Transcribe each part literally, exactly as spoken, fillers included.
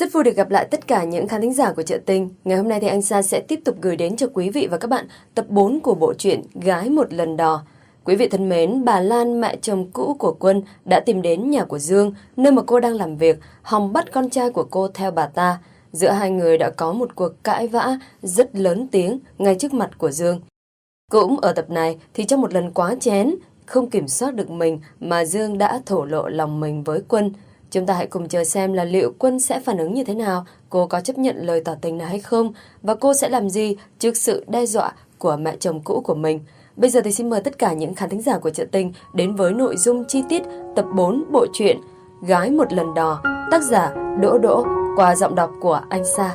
Rất vui được gặp lại tất cả những khán thính giả của Chợ Tình. Ngày hôm nay thì anh Sa sẽ tiếp tục gửi đến cho quý vị và các bạn tập bốn của bộ truyện Gái Một Lần Đò. Quý vị thân mến, bà Lan, mẹ chồng cũ của Quân, đã tìm đến nhà của Dương, nơi mà cô đang làm việc, hòng bắt con trai của cô theo bà ta. Giữa hai người đã có một cuộc cãi vã rất lớn tiếng ngay trước mặt của Dương. Cũng ở tập này thì trong một lần quá chén, không kiểm soát được mình mà Dương đã thổ lộ lòng mình với Quân. Chúng ta hãy cùng chờ xem là liệu Quân sẽ phản ứng như thế nào, cô có chấp nhận lời tỏ tình này hay không, và cô sẽ làm gì trước sự đe dọa của mẹ chồng cũ của mình. Bây giờ thì xin mời tất cả những khán thính giả của Chợ Tình đến với nội dung chi tiết tập bốn bộ truyện Gái Một Lần Đò, tác giả Đỗ Đỗ, qua giọng đọc của anh Sa.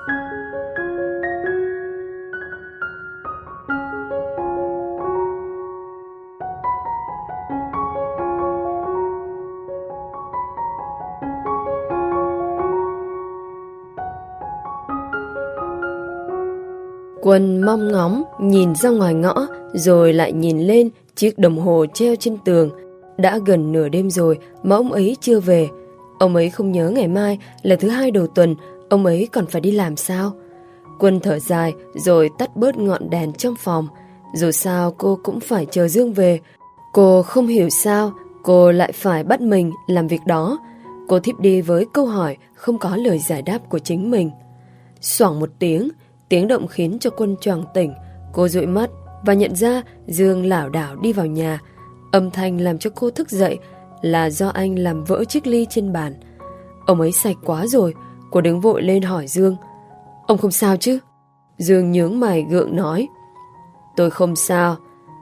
Quân mong ngóng nhìn ra ngoài ngõ, rồi lại nhìn lên chiếc đồng hồ treo trên tường. Đã gần nửa đêm rồi mà ông ấy chưa về. Ông ấy không nhớ ngày mai là thứ hai đầu tuần, ông ấy còn phải đi làm sao? Quân thở dài rồi tắt bớt ngọn đèn trong phòng. Dù sao cô cũng phải chờ Dương về. Cô không hiểu sao cô lại phải bắt mình làm việc đó. Cô thiếp đi với câu hỏi không có lời giải đáp của chính mình. Xoảng một tiếng, tiếng động khiến cho Quân choàng tỉnh. Cô dụi mắt và nhận ra Dương lảo đảo đi vào nhà. Âm thanh làm cho cô thức dậy là do anh làm vỡ chiếc ly trên bàn. Ông ấy sạch quá rồi. Cô đứng vội lên hỏi Dương. Ông không sao chứ? Dương nhướng mày gượng nói. Tôi không sao.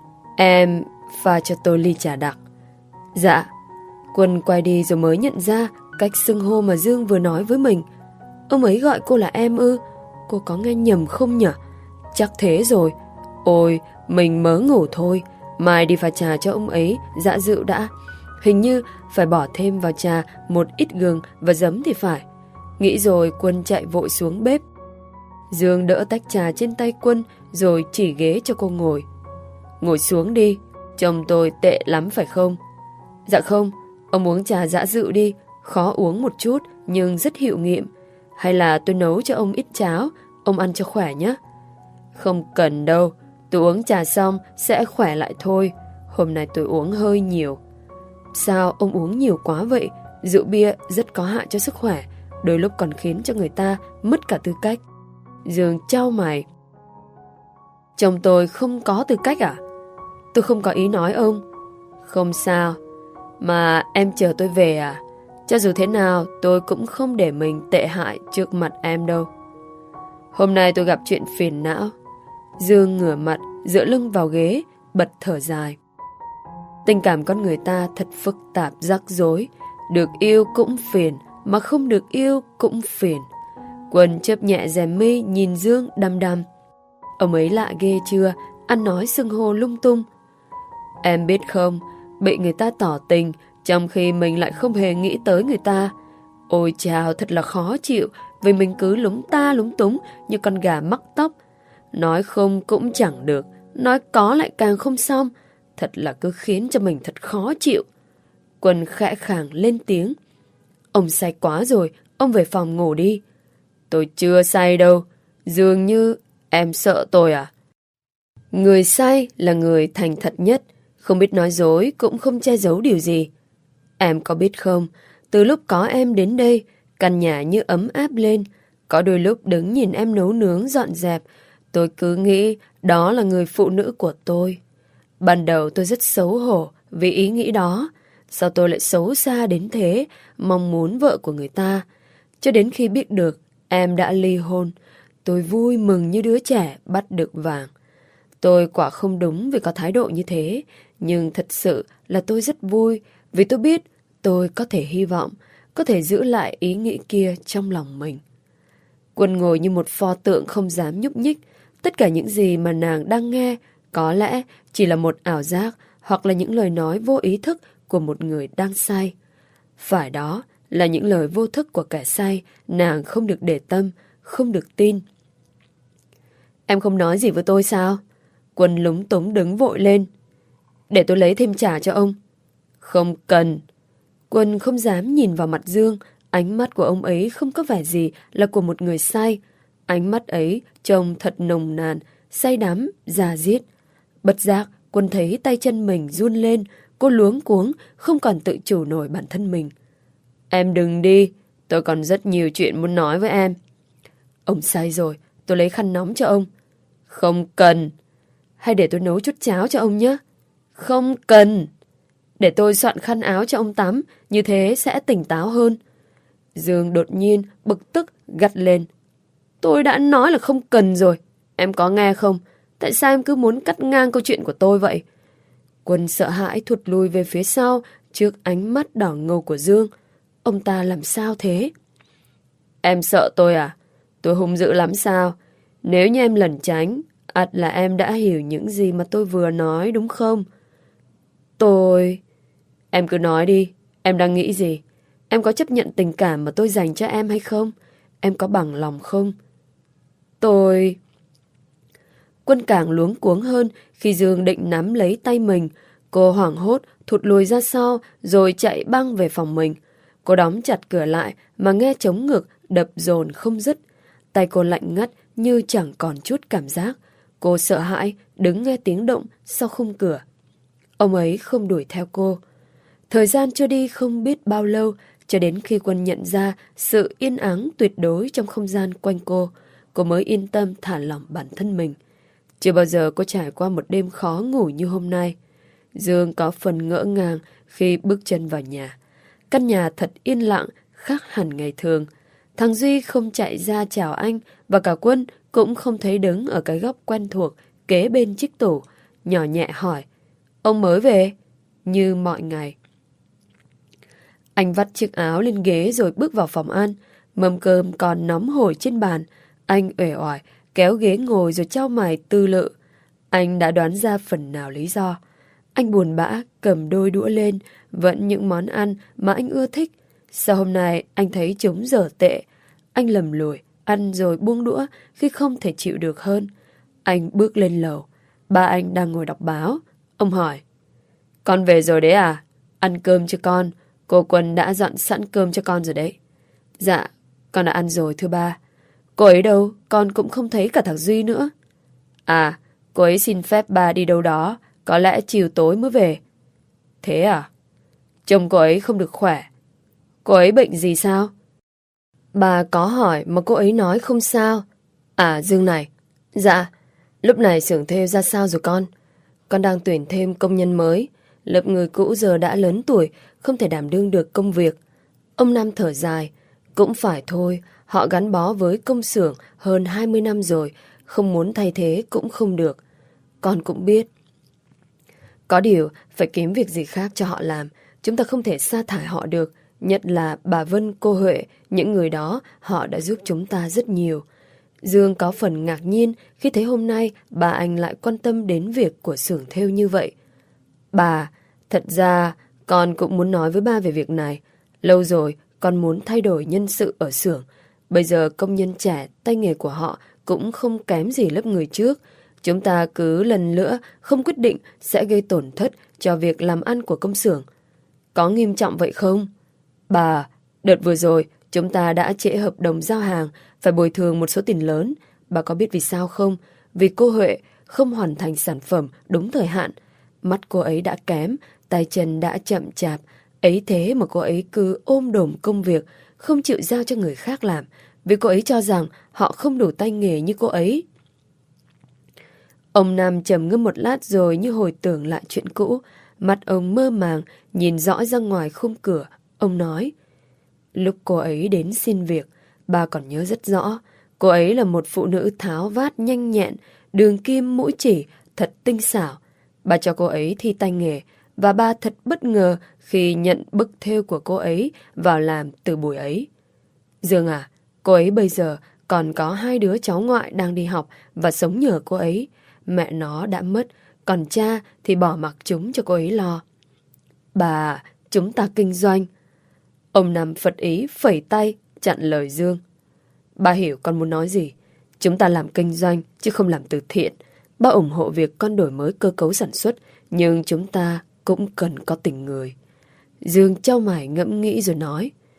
Em pha cho tôi ly trà đặc. Dạ. Quân quay đi rồi mới nhận ra cách xưng hô mà Dương vừa nói với mình. Ông ấy gọi cô là em ư? Cô có nghe nhầm không nhỉ? Chắc thế rồi. Ôi, mình mớ ngủ thôi. Mai đi pha trà cho ông ấy dạ dịu đã. Hình như phải bỏ thêm vào trà một ít gừng và giấm thì phải. Nghĩ rồi Quân chạy vội xuống bếp. Dương đỡ tách trà trên tay Quân rồi chỉ ghế cho cô ngồi. Ngồi xuống đi. Chồng tôi tệ lắm phải không? Dạ không. Ông uống trà dạ dịu đi. Khó uống một chút nhưng rất hiệu nghiệm. Hay là tôi nấu cho ông ít cháo, ông ăn cho khỏe nhé. Không cần đâu, tôi uống trà xong sẽ khỏe lại thôi. Hôm nay tôi uống hơi nhiều. Sao ông uống nhiều quá vậy? Rượu bia rất có hại cho sức khỏe, đôi lúc còn khiến cho người ta mất cả tư cách. Dương chau mày. Chồng tôi không có tư cách à? Tôi không có ý nói ông. Không sao. Mà em chờ tôi về à? Cho dù thế nào tôi cũng không để mình tệ hại trước mặt em đâu. Hôm nay tôi gặp chuyện phiền não. Dương ngửa mặt dựa lưng vào ghế, bật thở dài. Tình cảm con người ta thật phức tạp rắc rối. Được yêu cũng phiền, mà không được yêu cũng phiền. Quân chớp nhẹ rèm mi nhìn Dương đăm đăm. Ông ấy lạ ghê chưa? Ăn nói xưng hô lung tung. Em biết không, bị người ta tỏ tình trong khi mình lại không hề nghĩ tới người ta. Ôi chào, thật là khó chịu, vì mình cứ lúng ta lúng túng như con gà mắc tóc. Nói không cũng chẳng được, nói có lại càng không xong. Thật là cứ khiến cho mình thật khó chịu. Quân khẽ khàng lên tiếng. Ông say quá rồi, ông về phòng ngủ đi. Tôi chưa say đâu. Dường như em sợ tôi à? Người say là người thành thật nhất, không biết nói dối cũng không che giấu điều gì. Em có biết không, từ lúc có em đến đây, căn nhà như ấm áp lên. Có đôi lúc đứng nhìn em nấu nướng dọn dẹp, tôi cứ nghĩ đó là người phụ nữ của tôi. Ban đầu tôi rất xấu hổ vì ý nghĩ đó. Sao tôi lại xấu xa đến thế, mong muốn vợ của người ta. Cho đến khi biết được em đã ly hôn, tôi vui mừng như đứa trẻ bắt được vàng. Tôi quả không đúng vì có thái độ như thế, nhưng thật sự là tôi rất vui vì tôi biết tôi có thể hy vọng, có thể giữ lại ý nghĩ kia trong lòng mình. Quân ngồi như một pho tượng không dám nhúc nhích. Tất cả những gì mà nàng đang nghe có lẽ chỉ là một ảo giác hoặc là những lời nói vô ý thức của một người đang say. Phải đó là những lời vô thức của kẻ say, nàng không được để tâm, không được tin. Em không nói gì với tôi sao? Quân lúng túng đứng vội lên. Để tôi lấy thêm trà cho ông. Không cần. Quân không dám nhìn vào mặt Dương, Ánh mắt của ông ấy không có vẻ gì là của một người say. Ánh mắt ấy trông thật nồng nàn, say đắm, da diết. Bất giác, Quân thấy tay chân mình run lên, cô luống cuống, không còn tự chủ nổi bản thân mình. Em đừng đi, tôi còn rất nhiều chuyện muốn nói với em. Ông say rồi, tôi lấy khăn nóng cho ông. Không cần. Hay để tôi nấu chút cháo cho ông nhé. Không cần. Để tôi soạn khăn áo cho ông tắm, như thế sẽ tỉnh táo hơn. Dương đột nhiên bực tức gắt lên. Tôi đã nói là không cần rồi. Em có nghe không? Tại sao em cứ muốn cắt ngang câu chuyện của tôi vậy? Quân sợ hãi thụt lùi về phía sau trước ánh mắt đỏ ngầu của Dương. Ông ta làm sao thế? Em sợ tôi à? Tôi hung dữ lắm sao? Nếu như em lẩn tránh, ắt là em đã hiểu những gì mà tôi vừa nói đúng không? Tôi... Em cứ nói đi, em đang nghĩ gì? Em có chấp nhận tình cảm mà tôi dành cho em hay không? Em có bằng lòng không? Tôi... Quân càng luống cuống hơn khi Dương định nắm lấy tay mình. Cô hoảng hốt thụt lùi ra sau rồi chạy băng về phòng mình. Cô đóng chặt cửa lại mà nghe trống ngực đập dồn không dứt. Tay cô lạnh ngắt như chẳng còn chút cảm giác. Cô sợ hãi đứng nghe tiếng động sau khung cửa. Ông ấy không đuổi theo cô. Thời gian trôi đi không biết bao lâu, cho đến khi Quân nhận ra sự yên ắng tuyệt đối trong không gian quanh cô, cô mới yên tâm thả lỏng bản thân mình. Chưa bao giờ cô trải qua một đêm khó ngủ như hôm nay. Dương có phần ngỡ ngàng khi bước chân vào nhà. Căn nhà thật yên lặng, khác hẳn ngày thường. Thằng Duy không chạy ra chào anh, và cả Quân cũng không thấy đứng ở cái góc quen thuộc kế bên chiếc tủ, nhỏ nhẹ hỏi: Ông mới về? Như mọi ngày. Anh vắt chiếc áo lên ghế rồi bước vào phòng ăn. Mâm cơm còn nóng hổi trên bàn. Anh uể oải kéo ghế ngồi rồi chau mày tư lự. Anh đã đoán ra phần nào lý do. Anh buồn bã cầm đôi đũa lên, vẫn những món ăn mà anh ưa thích. Sao hôm nay anh thấy chúng dở tệ? Anh lầm lùi, ăn rồi buông đũa khi không thể chịu được hơn. Anh bước lên lầu. Ba anh đang ngồi đọc báo. Ông hỏi: Con về rồi đấy à? Ăn cơm cho con. Cô Quân đã dọn sẵn cơm cho con rồi đấy. Dạ, con đã ăn rồi thưa ba. Cô ấy đâu? Con cũng không thấy cả thằng Duy nữa. À, cô ấy xin phép ba đi đâu đó, có lẽ chiều tối mới về. Thế à? Chồng cô ấy không được khỏe. Cô ấy bệnh gì sao? Bà có hỏi mà cô ấy nói không sao. À, Dương này. Dạ, lúc này xưởng thêu ra sao rồi con? Con đang tuyển thêm công nhân mới. Lớp người cũ giờ đã lớn tuổi, không thể đảm đương được công việc. Ông Nam thở dài. Cũng phải thôi, họ gắn bó với công xưởng hơn hai mươi năm rồi, không muốn thay thế cũng không được. Con cũng biết. Có điều, phải kiếm việc gì khác cho họ làm. Chúng ta không thể sa thải họ được. Nhất là bà Vân, cô Huệ, những người đó họ đã giúp chúng ta rất nhiều. Dương có phần ngạc nhiên khi thấy hôm nay bà anh lại quan tâm đến việc của xưởng thêu như vậy. Bà, thật ra con cũng muốn nói với ba về việc này. Lâu rồi con muốn thay đổi nhân sự ở xưởng. Bây giờ công nhân trẻ, tay nghề của họ cũng không kém gì lớp người trước. Chúng ta cứ lần nữa không quyết định sẽ gây tổn thất cho việc làm ăn của công xưởng. Có nghiêm trọng vậy không? Bà, đợt vừa rồi chúng ta đã trễ hợp đồng giao hàng, phải bồi thường một số tiền lớn. Bà có biết vì sao không? Vì cô Huệ không hoàn thành sản phẩm đúng thời hạn. Mắt cô ấy đã kém, tay chân đã chậm chạp. Ấy thế mà cô ấy cứ ôm đồm công việc, không chịu giao cho người khác làm, vì cô ấy cho rằng họ không đủ tay nghề như cô ấy. Ông Nam trầm ngâm một lát rồi như hồi tưởng lại chuyện cũ. Mặt ông mơ màng, nhìn rõ ra ngoài khung cửa. Ông nói: Lúc cô ấy đến xin việc, bà còn nhớ rất rõ. Cô ấy là một phụ nữ tháo vát nhanh nhẹn, đường kim mũi chỉ thật tinh xảo. Bà cho cô ấy thi tay nghề, và bà thật bất ngờ khi nhận bức thêu của cô ấy vào làm từ buổi ấy. Dương à, cô ấy bây giờ còn có hai đứa cháu ngoại đang đi học và sống nhờ cô ấy. Mẹ nó đã mất, còn cha thì bỏ mặc chúng cho cô ấy lo. Bà, chúng ta kinh doanh. Ông Năm phật ý phẩy tay chặn lời Dương. Bà hiểu con muốn nói gì. Chúng ta làm kinh doanh chứ không làm từ thiện. Bà ủng hộ việc con đổi mới cơ cấu sản xuất, nhưng chúng ta cũng cần có tình người. Dương chau mày ngẫm nghĩ rồi nói: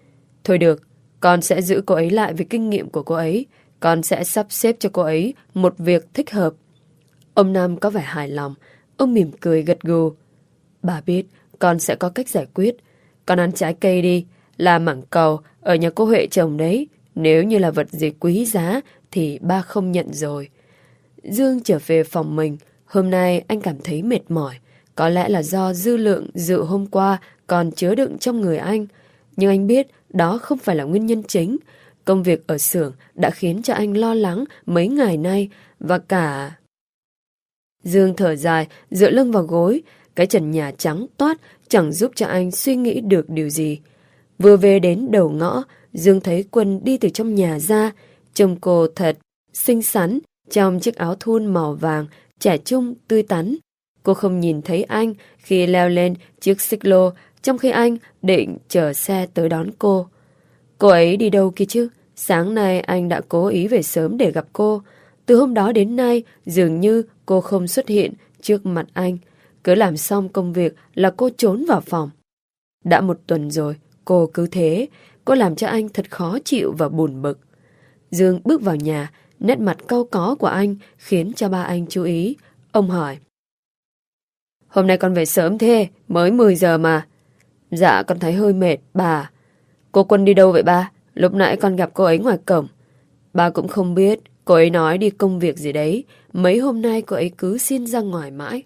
Thôi được, con sẽ giữ cô ấy lại vì kinh nghiệm của cô ấy. Con sẽ sắp xếp cho cô ấy một việc thích hợp. Ông Năm có vẻ hài lòng. Ông mỉm cười gật gù. Bà biết, con sẽ có cách giải quyết. Con ăn trái cây đi, là mảng cầu ở nhà cô Huệ trồng đấy. Nếu như là vật gì quý giá thì ba không nhận rồi. Dương trở về phòng mình. Hôm nay anh cảm thấy mệt mỏi. Có lẽ là do dư lượng rượu hôm qua còn chứa đựng trong người anh. Nhưng anh biết đó không phải là nguyên nhân chính. Công việc ở xưởng đã khiến cho anh lo lắng mấy ngày nay. Và cả... Dương thở dài, dựa lưng vào gối. Cái trần nhà trắng toát chẳng giúp cho anh suy nghĩ được điều gì. Vừa về đến đầu ngõ, Dương thấy Quân đi từ trong nhà ra. Trông cô thật xinh xắn trong chiếc áo thun màu vàng, trẻ trung, tươi tắn. Cô không nhìn thấy anh khi leo lên chiếc xích lô, trong khi anh định chở xe tới đón cô. Cô ấy đi đâu kia chứ? Sáng nay anh đã cố ý về sớm để gặp cô. Từ hôm đó đến nay, dường như cô không xuất hiện trước mặt anh. Cứ làm xong công việc là cô trốn vào phòng. Đã một tuần rồi, cô cứ thế. Cô làm cho anh thật khó chịu và buồn bực. Dương bước vào nhà, nét mặt cau có của anh khiến cho ba anh chú ý. Ông hỏi. Hôm nay con về sớm thế, mới mười giờ mà. Dạ, con thấy hơi mệt, bà. Cô Quân đi đâu vậy ba? Lúc nãy con gặp cô ấy ngoài cổng. Ba cũng không biết, cô ấy nói đi công việc gì đấy. Mấy hôm nay cô ấy cứ xin ra ngoài mãi.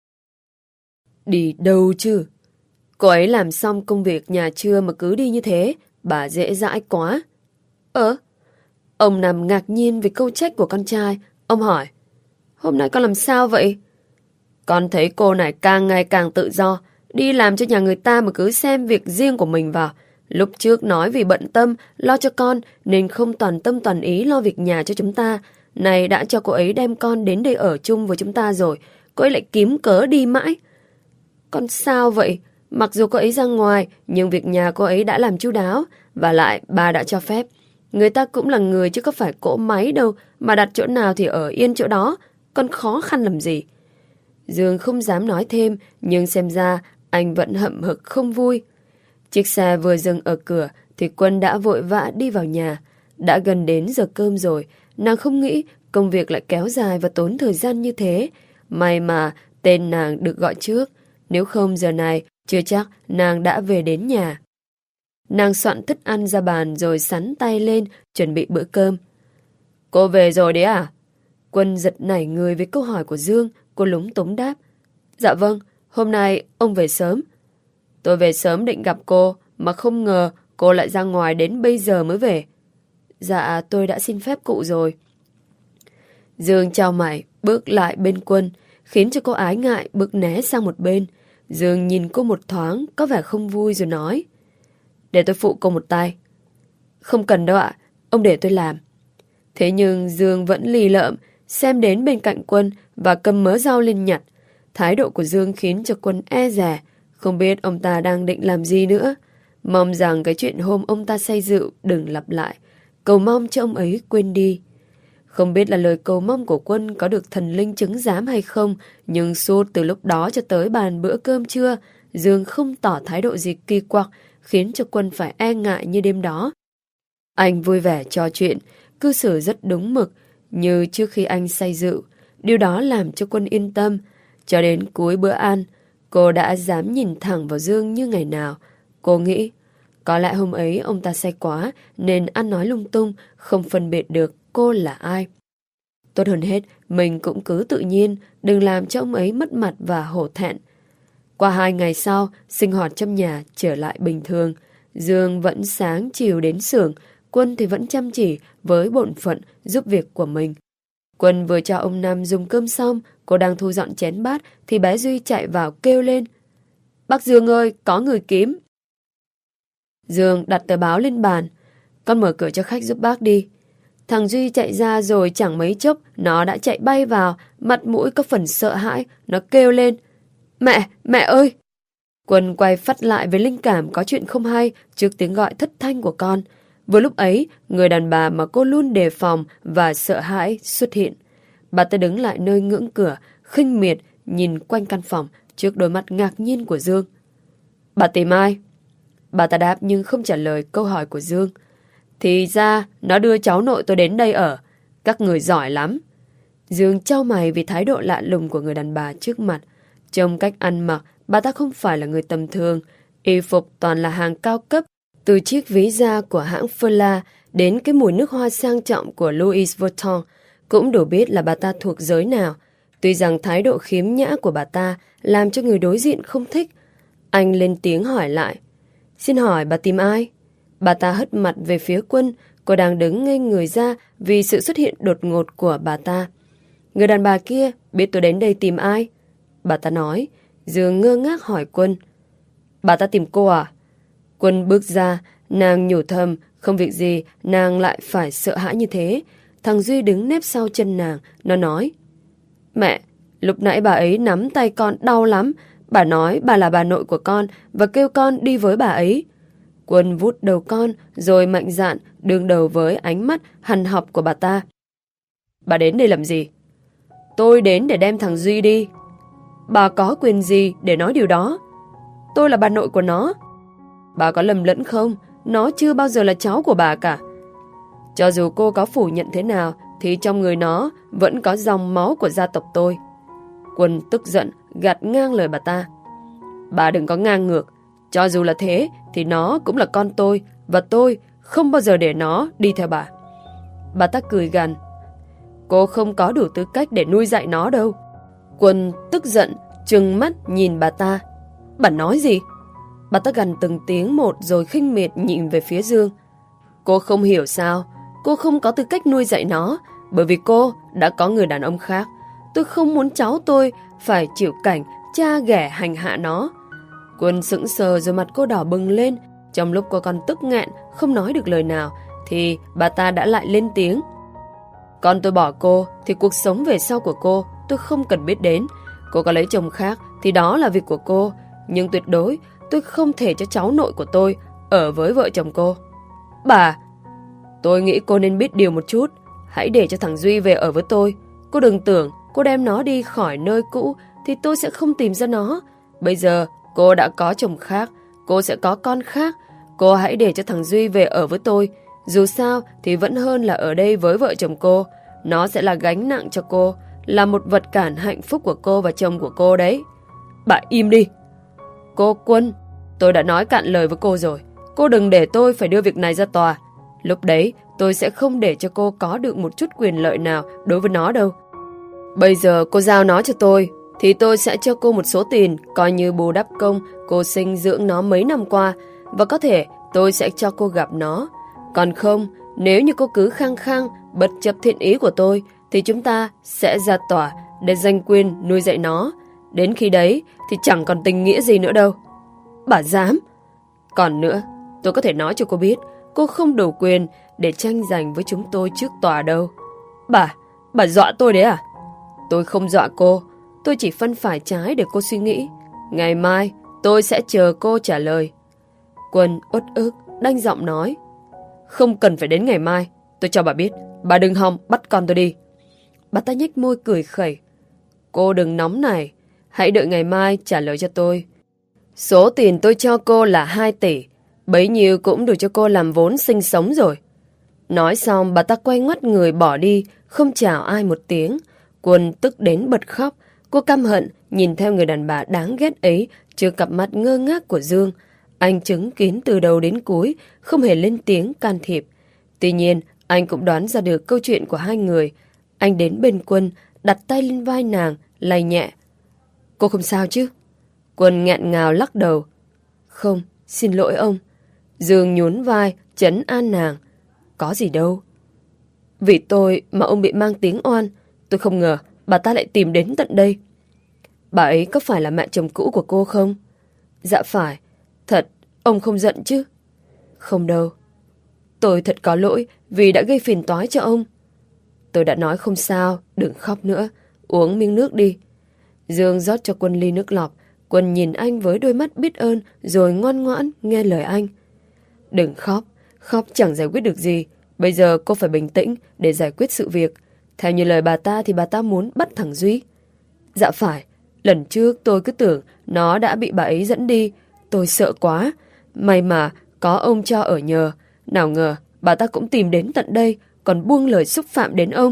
Đi đâu chứ? Cô ấy làm xong công việc nhà trưa mà cứ đi như thế, bà dễ dãi quá. Ơ? Ông Năm ngạc nhiên vì câu trách của con trai. Ông hỏi. Hôm nay con làm sao vậy? Con thấy cô này càng ngày càng tự do, đi làm cho nhà người ta mà cứ xem việc riêng của mình vào. Lúc trước nói vì bận tâm, lo cho con nên không toàn tâm toàn ý lo việc nhà cho chúng ta. Này đã cho cô ấy đem con đến đây ở chung với chúng ta rồi, cô ấy lại kiếm cớ đi mãi. Con sao vậy? Mặc dù cô ấy ra ngoài, nhưng việc nhà cô ấy đã làm chu đáo, và lại bà đã cho phép. Người ta cũng là người chứ có phải cỗ máy đâu, mà đặt chỗ nào thì ở yên chỗ đó. Con khó khăn làm gì? Dương không dám nói thêm, nhưng xem ra anh vẫn hậm hực không vui. Chiếc xe vừa dừng ở cửa thì Quân đã vội vã đi vào nhà. Đã gần đến giờ cơm rồi, nàng không nghĩ công việc lại kéo dài và tốn thời gian như thế. May mà tên nàng được gọi trước, nếu không giờ này chưa chắc nàng đã về đến nhà. Nàng soạn thức ăn ra bàn rồi sắn tay lên chuẩn bị bữa cơm. Cô về rồi đấy à? Quân giật nảy người với câu hỏi của Dương. Cô lúng túng đáp. Dạ vâng, hôm nay ông về sớm. Tôi về sớm định gặp cô, mà không ngờ cô lại ra ngoài đến bây giờ mới về. Dạ, tôi đã xin phép cụ rồi. Dương chào mày, bước lại bên Quân, khiến cho cô ái ngại bước né sang một bên. Dương nhìn cô một thoáng, có vẻ không vui rồi nói. Để tôi phụ cô một tay. Không cần đâu ạ, ông để tôi làm. Thế nhưng Dương vẫn lì lợm, xem đến bên cạnh Quân và cầm mớ rau lên nhặt. Thái độ của Dương khiến cho Quân e dè, không biết ông ta đang định làm gì nữa. Mong rằng cái chuyện hôm ông ta say rượu đừng lặp lại, cầu mong cho ông ấy quên đi. Không biết là lời cầu mong của Quân có được thần linh chứng giám hay không, nhưng suốt từ lúc đó cho tới bàn bữa cơm trưa, Dương không tỏ thái độ gì kỳ quặc, khiến cho Quân phải e ngại như đêm đó. Anh vui vẻ trò chuyện, cư xử rất đúng mực, như trước khi anh say rượu. Điều đó làm cho Quân yên tâm. Cho đến cuối bữa ăn, cô đã dám nhìn thẳng vào Dương như ngày nào. Cô nghĩ, có lẽ hôm ấy ông ta say quá nên ăn nói lung tung, không phân biệt được cô là ai. Tốt hơn hết, mình cũng cứ tự nhiên, đừng làm cho ông ấy mất mặt và hổ thẹn. Qua hai ngày sau, sinh hoạt trong nhà trở lại bình thường. Dương vẫn sáng chiều đến xưởng, Quân thì vẫn chăm chỉ với bổn phận giúp việc của mình. Quân vừa cho ông Năm dùng cơm xong, cô đang thu dọn chén bát thì bé Duy chạy vào kêu lên. Bác Dương ơi, có người kiếm. Dương đặt tờ báo lên bàn. Con mở cửa cho khách giúp bác đi. Thằng Duy chạy ra rồi chẳng mấy chốc nó đã chạy bay vào, mặt mũi có phần sợ hãi, nó kêu lên. Mẹ, mẹ ơi! Quân quay phắt lại với linh cảm có chuyện không hay trước tiếng gọi thất thanh của con. Vừa lúc ấy, người đàn bà mà cô luôn đề phòng và sợ hãi xuất hiện. Bà ta đứng lại nơi ngưỡng cửa, khinh miệt, nhìn quanh căn phòng trước đôi mắt ngạc nhiên của Dương. Bà tìm ai? Bà ta đáp nhưng không trả lời câu hỏi của Dương. Thì ra nó đưa cháu nội tôi đến đây ở. Các người giỏi lắm. Dương chau mày vì thái độ lạ lùng của người đàn bà trước mặt. Trông cách ăn mặc, bà ta không phải là người tầm thường. Y phục toàn là hàng cao cấp, từ chiếc ví da của hãng Furla đến cái mùi nước hoa sang trọng của Louis Vuitton, cũng đủ biết là bà ta thuộc giới nào. Tuy rằng thái độ khiếm nhã của bà ta làm cho người đối diện không thích. Anh lên tiếng hỏi lại. Xin hỏi bà tìm ai? Bà ta hất mặt về phía Quân. Cô đang đứng ngây người ra vì sự xuất hiện đột ngột của bà ta. Người đàn bà kia biết tôi đến đây tìm ai? Bà ta nói. Dương ngơ ngác hỏi Quân. Bà ta tìm cô à? Quân bước ra. Nàng nhủ thầm. Không việc gì nàng lại phải sợ hãi như thế. Thằng Duy đứng nép sau chân nàng. Nó nói. Mẹ, lúc nãy bà ấy nắm tay con đau lắm. Bà nói bà là bà nội của con và kêu con đi với bà ấy. Quân vút đầu con rồi mạnh dạn đương đầu với ánh mắt hằn học của bà ta. Bà đến đây làm gì? Tôi đến để đem thằng Duy đi. Bà có quyền gì để nói điều đó? Tôi là bà nội của nó. Bà có lầm lẫn không? Nó chưa bao giờ là cháu của bà cả. Cho dù cô có phủ nhận thế nào thì trong người nó vẫn có dòng máu của gia tộc tôi. Quân tức giận gạt ngang lời bà ta. Bà đừng có ngang ngược. Cho dù là thế thì nó cũng là con tôi và tôi không bao giờ để nó đi theo bà. Bà ta cười gằn. Cô không có đủ tư cách để nuôi dạy nó đâu. Quân tức giận trừng mắt nhìn bà ta. Bà nói gì? Bà ta gằn từng tiếng một rồi khinh miệt nhìn về phía Dương. Cô không hiểu sao? Cô không có tư cách nuôi dạy nó bởi vì cô đã có người đàn ông khác. Tôi không muốn cháu tôi phải chịu cảnh cha ghẻ hành hạ nó. Quân sững sờ rồi mặt cô đỏ bừng lên. Trong lúc cô còn tức nghẹn không nói được lời nào thì bà ta đã lại lên tiếng. Con tôi bỏ cô thì cuộc sống về sau của cô tôi không cần biết đến. Cô có lấy chồng khác thì đó là việc của cô. Nhưng tuyệt đối tôi không thể cho cháu nội của tôi ở với vợ chồng cô. Bà, tôi nghĩ cô nên biết điều một chút. Hãy để cho thằng Duy về ở với tôi. Cô đừng tưởng cô đem nó đi khỏi nơi cũ thì tôi sẽ không tìm ra nó. Bây giờ cô đã có chồng khác, cô sẽ có con khác. Cô hãy để cho thằng Duy về ở với tôi. Dù sao thì vẫn hơn là ở đây với vợ chồng cô. Nó sẽ là gánh nặng cho cô, là một vật cản hạnh phúc của cô và chồng của cô đấy. Bà im đi. Cô Quân, tôi đã nói cạn lời với cô rồi. Cô đừng để tôi phải đưa việc này ra tòa. Lúc đấy tôi sẽ không để cho cô có được một chút quyền lợi nào đối với nó đâu. Bây giờ cô giao nó cho tôi thì tôi sẽ cho cô một số tiền coi như bù đắp công cô sinh dưỡng nó mấy năm qua. Và có thể tôi sẽ cho cô gặp nó. Còn không, nếu như cô cứ khăng khăng bất chấp thiện ý của tôi thì chúng ta sẽ ra tòa để giành quyền nuôi dạy nó. Đến khi đấy thì chẳng còn tình nghĩa gì nữa đâu. Bà dám? Còn nữa, tôi có thể nói cho cô biết cô không đủ quyền để tranh giành với chúng tôi trước tòa đâu. Bà, bà dọa tôi đấy à? Tôi không dọa cô. Tôi chỉ phân phải trái để cô suy nghĩ. Ngày mai tôi sẽ chờ cô trả lời. Quân uất ức đanh giọng nói. Không cần phải đến ngày mai. Tôi cho bà biết, bà đừng hòng bắt con tôi đi. Bà ta nhếch môi cười khẩy. Cô đừng nóng này. Hãy đợi ngày mai trả lời cho tôi. Số tiền tôi cho cô là hai tỷ. Bấy nhiêu cũng đủ cho cô làm vốn sinh sống rồi. Nói xong bà ta quay ngoắt người bỏ đi, không chào ai một tiếng. Quân tức đến bật khóc. Cô căm hận nhìn theo người đàn bà đáng ghét ấy trước cặp mắt ngơ ngác của Dương. Anh chứng kiến từ đầu đến cuối, không hề lên tiếng can thiệp. Tuy nhiên, anh cũng đoán ra được câu chuyện của hai người. Anh đến bên Quân, đặt tay lên vai nàng, lay nhẹ. Cô không sao chứ? Quân nghẹn ngào lắc đầu. Không, xin lỗi ông. Dương nhún vai, trấn an nàng. Có gì đâu. Vì tôi mà ông bị mang tiếng oan. Tôi không ngờ bà ta lại tìm đến tận đây. Bà ấy có phải là mẹ chồng cũ của cô không? Dạ phải. Thật, ông không giận chứ? Không đâu. Tôi thật có lỗi vì đã gây phiền toái cho ông. Tôi đã nói không sao, đừng khóc nữa. Uống miếng nước đi. Dương rót cho Quân ly nước lọc. Quân nhìn anh với đôi mắt biết ơn rồi ngoan ngoãn nghe lời anh. Đừng khóc. Khóc chẳng giải quyết được gì. Bây giờ cô phải bình tĩnh để giải quyết sự việc. Theo như lời bà ta thì bà ta muốn bắt thằng Duy. Dạ phải. Lần trước tôi cứ tưởng nó đã bị bà ấy dẫn đi. Tôi sợ quá. May mà có ông cho ở nhờ. Nào ngờ bà ta cũng tìm đến tận đây, còn buông lời xúc phạm đến ông.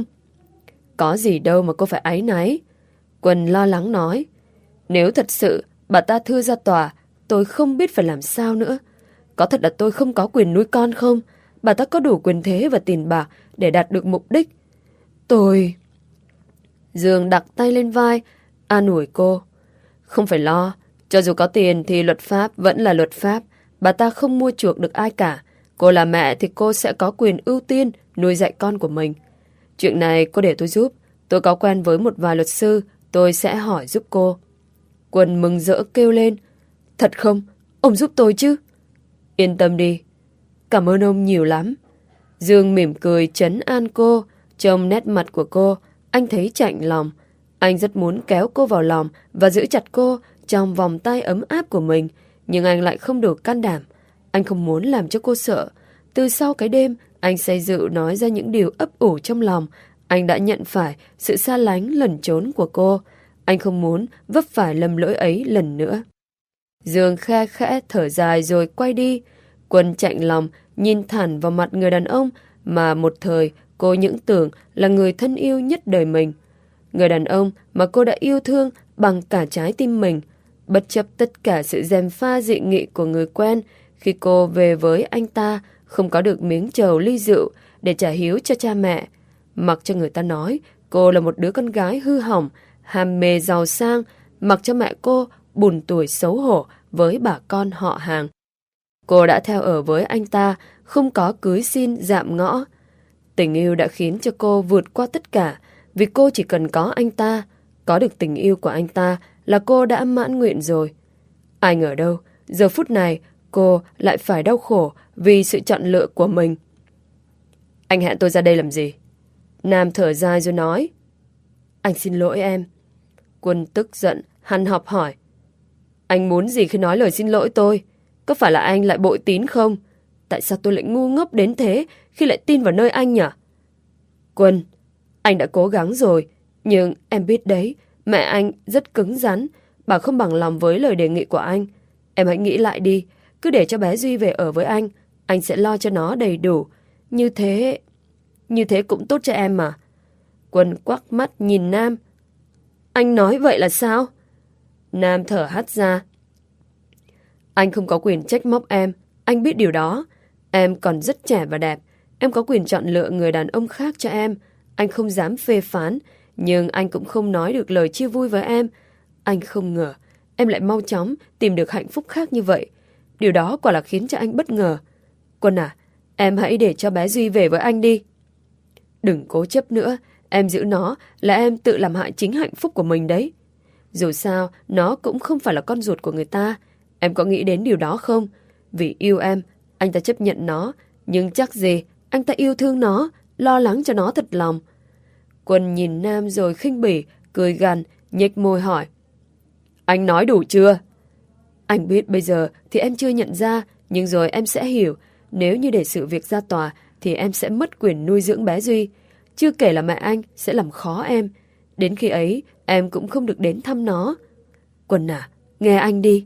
Có gì đâu mà cô phải áy náy. Quân lo lắng nói. Nếu thật sự bà ta thưa ra tòa, tôi không biết phải làm sao nữa. Có thật là tôi không có quyền nuôi con không? Bà ta có đủ quyền thế và tiền bạc để đạt được mục đích. Tôi... Dương đặt tay lên vai, an ủi cô. Không phải lo, cho dù có tiền thì luật pháp vẫn là luật pháp. Bà ta không mua chuộc được ai cả. Cô là mẹ thì cô sẽ có quyền ưu tiên nuôi dạy con của mình. Chuyện này cô để tôi giúp. Tôi có quen với một vài luật sư, tôi sẽ hỏi giúp cô. Quân mừng rỡ kêu lên. Thật không? Ông giúp tôi chứ? Yên tâm đi. Cảm ơn ông nhiều lắm. Dương mỉm cười trấn an cô. Trong nét mặt của cô, anh thấy chạnh lòng. Anh rất muốn kéo cô vào lòng và giữ chặt cô trong vòng tay ấm áp của mình. Nhưng anh lại không đủ can đảm. Anh không muốn làm cho cô sợ. Từ sau cái đêm, anh say rượu nói ra những điều ấp ủ trong lòng. Anh đã nhận phải sự xa lánh lẩn trốn của cô. Anh không muốn vấp phải lầm lỗi ấy lần nữa. Dương khe khẽ thở dài rồi quay đi. Quân chạnh lòng nhìn thẳng vào mặt người đàn ông mà một thời cô những tưởng là người thân yêu nhất đời mình. Người đàn ông mà cô đã yêu thương bằng cả trái tim mình. Bất chấp tất cả sự gièm pha dị nghị của người quen, khi cô về với anh ta không có được miếng trầu ly rượu để trả hiếu cho cha mẹ. Mặc cho người ta nói cô là một đứa con gái hư hỏng, ham mê giàu sang, mặc cho mẹ cô buồn tuổi xấu hổ với bà con họ hàng. Cô đã theo ở với anh ta, không có cưới xin dạm ngõ. Tình yêu đã khiến cho cô vượt qua tất cả, vì cô chỉ cần có anh ta. Có được tình yêu của anh ta là cô đã mãn nguyện rồi. Ai ngờ đâu, giờ phút này cô lại phải đau khổ vì sự chọn lựa của mình. Anh hẹn tôi ra đây làm gì? Nam thở dài rồi nói. Anh xin lỗi em. Quân tức giận, hằn học hỏi. Anh muốn gì khi nói lời xin lỗi tôi? Có phải là anh lại bội tín không? Tại sao tôi lại ngu ngốc đến thế khi lại tin vào nơi anh nhỉ? Quân, anh đã cố gắng rồi, nhưng em biết đấy, mẹ anh rất cứng rắn, bà không bằng lòng với lời đề nghị của anh. Em hãy nghĩ lại đi, cứ để cho bé Duy về ở với anh, anh sẽ lo cho nó đầy đủ. Như thế, như thế cũng tốt cho em mà. Quân quắc mắt nhìn Nam. Anh nói vậy là sao? Nam thở hắt ra. Anh không có quyền trách móc em, anh biết điều đó. Em còn rất trẻ và đẹp, em có quyền chọn lựa người đàn ông khác cho em. Anh không dám phê phán, nhưng anh cũng không nói được lời chia vui với em. Anh không ngờ em lại mau chóng tìm được hạnh phúc khác như vậy. Điều đó quả là khiến cho anh bất ngờ. Quân à, em hãy để cho bé Duy về với anh đi. Đừng cố chấp nữa, em giữ nó là em tự làm hại chính hạnh phúc của mình đấy. Dù sao, nó cũng không phải là con ruột của người ta. Em có nghĩ đến điều đó không? Vì yêu em, anh ta chấp nhận nó. Nhưng chắc gì anh ta yêu thương nó, lo lắng cho nó thật lòng. Quân nhìn Nam rồi khinh bỉ, cười gằn, nhếch môi hỏi. Anh nói đủ chưa? Anh biết bây giờ thì em chưa nhận ra, nhưng rồi em sẽ hiểu. Nếu như để sự việc ra tòa thì em sẽ mất quyền nuôi dưỡng bé Duy. Chưa kể là mẹ anh sẽ làm khó em. Đến khi ấy em cũng không được đến thăm nó. Quân à, nghe anh đi.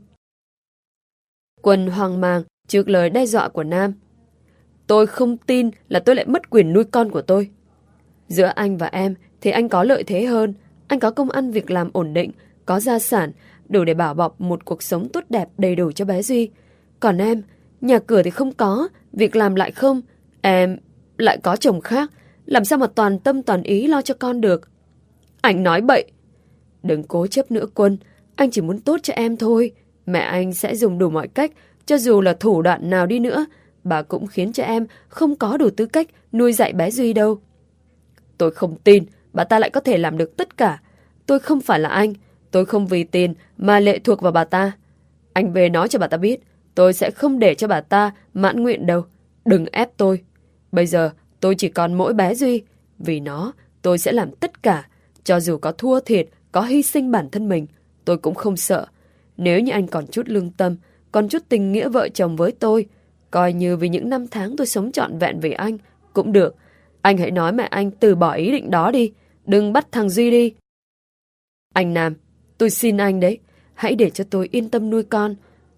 Quân hoang mang trước lời đe dọa của Nam. Tôi không tin là tôi lại mất quyền nuôi con của tôi. Giữa anh và em thì anh có lợi thế hơn. Anh có công ăn việc làm ổn định, có gia sản, đủ để bảo bọc một cuộc sống tốt đẹp đầy đủ cho bé Duy. Còn em, nhà cửa thì không có, việc làm lại không. Em lại có chồng khác, làm sao mà toàn tâm toàn ý lo cho con được. Anh nói bậy. Đừng cố chấp nữa Quân, anh chỉ muốn tốt cho em thôi. Mẹ anh sẽ dùng đủ mọi cách, cho dù là thủ đoạn nào đi nữa, bà cũng khiến cho em không có đủ tư cách nuôi dạy bé Duy đâu. Tôi không tin bà ta lại có thể làm được tất cả. Tôi không phải là anh, tôi không vì tiền mà lệ thuộc vào bà ta. Anh về nói cho bà ta biết, tôi sẽ không để cho bà ta mãn nguyện đâu. Đừng ép tôi. Bây giờ tôi chỉ còn mỗi bé Duy. Vì nó, tôi sẽ làm tất cả. Cho dù có thua thiệt, có hy sinh bản thân mình, tôi cũng không sợ. Nếu như anh còn chút lương tâm, còn chút tình nghĩa vợ chồng với tôi, coi như vì những năm tháng tôi sống trọn vẹn vì anh, cũng được. Anh hãy nói mẹ anh từ bỏ ý định đó đi. Đừng bắt thằng Duy đi. Anh Nam, tôi xin anh đấy. Hãy để cho tôi yên tâm nuôi con.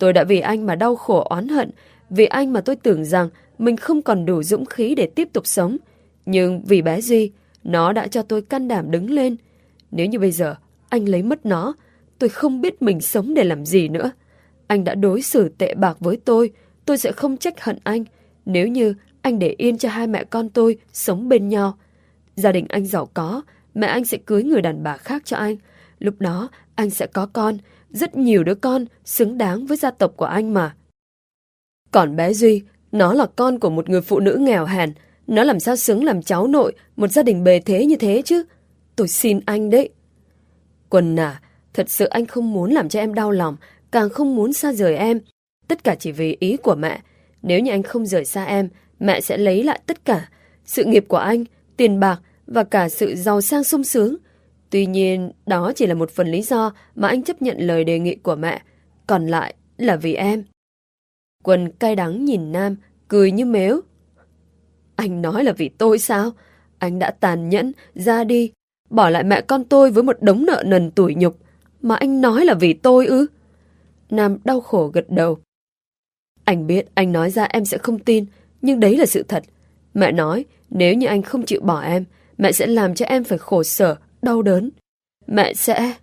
Tôi đã vì anh mà đau khổ oán hận, vì anh mà tôi tưởng rằng mình không còn đủ dũng khí để tiếp tục sống. Nhưng vì bé Duy, nó đã cho tôi can đảm đứng lên. Nếu như bây giờ anh lấy mất nó, tôi không biết mình sống để làm gì nữa. Anh đã đối xử tệ bạc với tôi, tôi sẽ không trách hận anh. Nếu như anh để yên cho hai mẹ con tôi sống bên nhau, gia đình anh giàu có, mẹ anh sẽ cưới người đàn bà khác cho anh. Lúc đó anh sẽ có con, rất nhiều đứa con xứng đáng với gia tộc của anh mà. Còn bé Duy, nó là con của một người phụ nữ nghèo hèn, nó làm sao xứng làm cháu nội một gia đình bề thế như thế chứ? Tôi xin anh đấy. Quân à, thật sự anh không muốn làm cho em đau lòng, càng không muốn xa rời em. Tất cả chỉ vì ý của mẹ. Nếu như anh không rời xa em, mẹ sẽ lấy lại tất cả. Sự nghiệp của anh, tiền bạc và cả sự giàu sang sung sướng. Tuy nhiên, đó chỉ là một phần lý do mà anh chấp nhận lời đề nghị của mẹ. Còn lại là vì em. Quân cay đắng nhìn Nam, cười như mếu. Anh nói là vì tôi sao? Anh đã tàn nhẫn, ra đi, bỏ lại mẹ con tôi với một đống nợ nần tủi nhục. Mà anh nói là vì tôi ư? Nam đau khổ gật đầu. Anh biết anh nói ra em sẽ không tin, nhưng đấy là sự thật. Mẹ nói nếu như anh không chịu bỏ em, mẹ sẽ làm cho em phải khổ sở, đau đớn. Mẹ sẽ...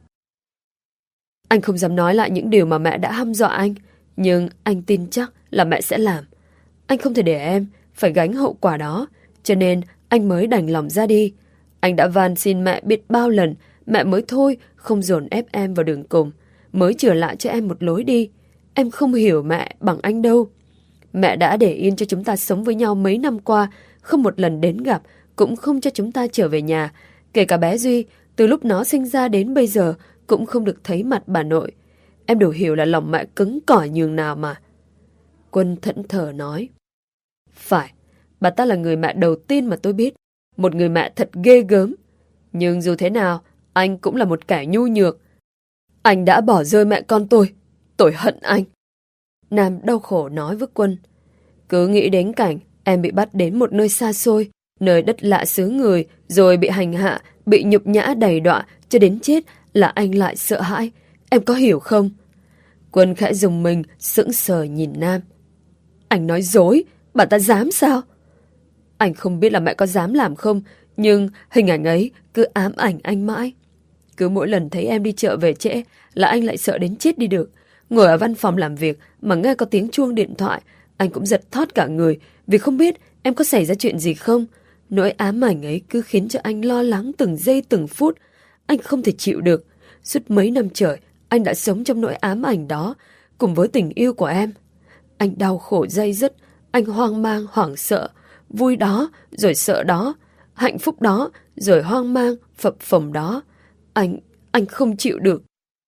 Anh không dám nói lại những điều mà mẹ đã hăm dọa anh, nhưng anh tin chắc là mẹ sẽ làm. Anh không thể để em phải gánh hậu quả đó, cho nên anh mới đành lòng ra đi. Anh đã van xin mẹ biết bao lần, mẹ mới thôi không dồn ép em vào đường cùng, mới trở lại cho em một lối đi. Em không hiểu mẹ bằng anh đâu. Mẹ đã để yên cho chúng ta sống với nhau mấy năm qua, không một lần đến gặp, cũng không cho chúng ta trở về nhà. Kể cả bé Duy, từ lúc nó sinh ra đến bây giờ, cũng không được thấy mặt bà nội. Em đủ hiểu là lòng mẹ cứng cỏi nhường nào mà. Quân thẫn thờ nói. Phải, bà ta là người mẹ đầu tiên mà tôi biết. Một người mẹ thật ghê gớm. Nhưng dù thế nào, anh cũng là một kẻ nhu nhược. Anh đã bỏ rơi mẹ con tôi. Tôi hận anh. Nam đau khổ nói với Quân. Cứ nghĩ đến cảnh em bị bắt đến một nơi xa xôi, nơi đất lạ xứ người, rồi bị hành hạ, bị nhục nhã đầy đọa cho đến chết là anh lại sợ hãi. Em có hiểu không? Quân khẽ dùng mình, sững sờ nhìn Nam. Anh nói dối, bà ta dám sao? Anh không biết là mẹ có dám làm không, nhưng hình ảnh ấy cứ ám ảnh anh mãi. Cứ mỗi lần thấy em đi chợ về trễ là anh lại sợ đến chết đi được. Ngồi ở văn phòng làm việc mà nghe có tiếng chuông điện thoại, anh cũng giật thót cả người vì không biết em có xảy ra chuyện gì không. Nỗi ám ảnh ấy cứ khiến cho anh lo lắng từng giây từng phút. Anh không thể chịu được. Suốt mấy năm trời, anh đã sống trong nỗi ám ảnh đó cùng với tình yêu của em. Anh đau khổ day dứt, anh hoang mang, hoảng sợ, vui đó rồi sợ đó, hạnh phúc đó rồi hoang mang, phập phồng đó. Anh, anh không chịu được.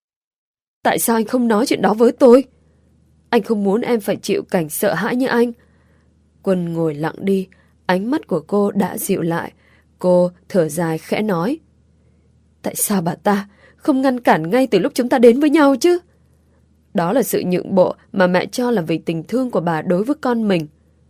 Tại sao anh không nói chuyện đó với tôi? Anh không muốn em phải chịu cảnh sợ hãi như anh. Quân ngồi lặng đi, ánh mắt của cô đã dịu lại. Cô thở dài khẽ nói. Tại sao bà ta không ngăn cản ngay từ lúc chúng ta đến với nhau chứ? Đó là sự nhượng bộ mà mẹ cho là vì tình thương của bà đối với con mình.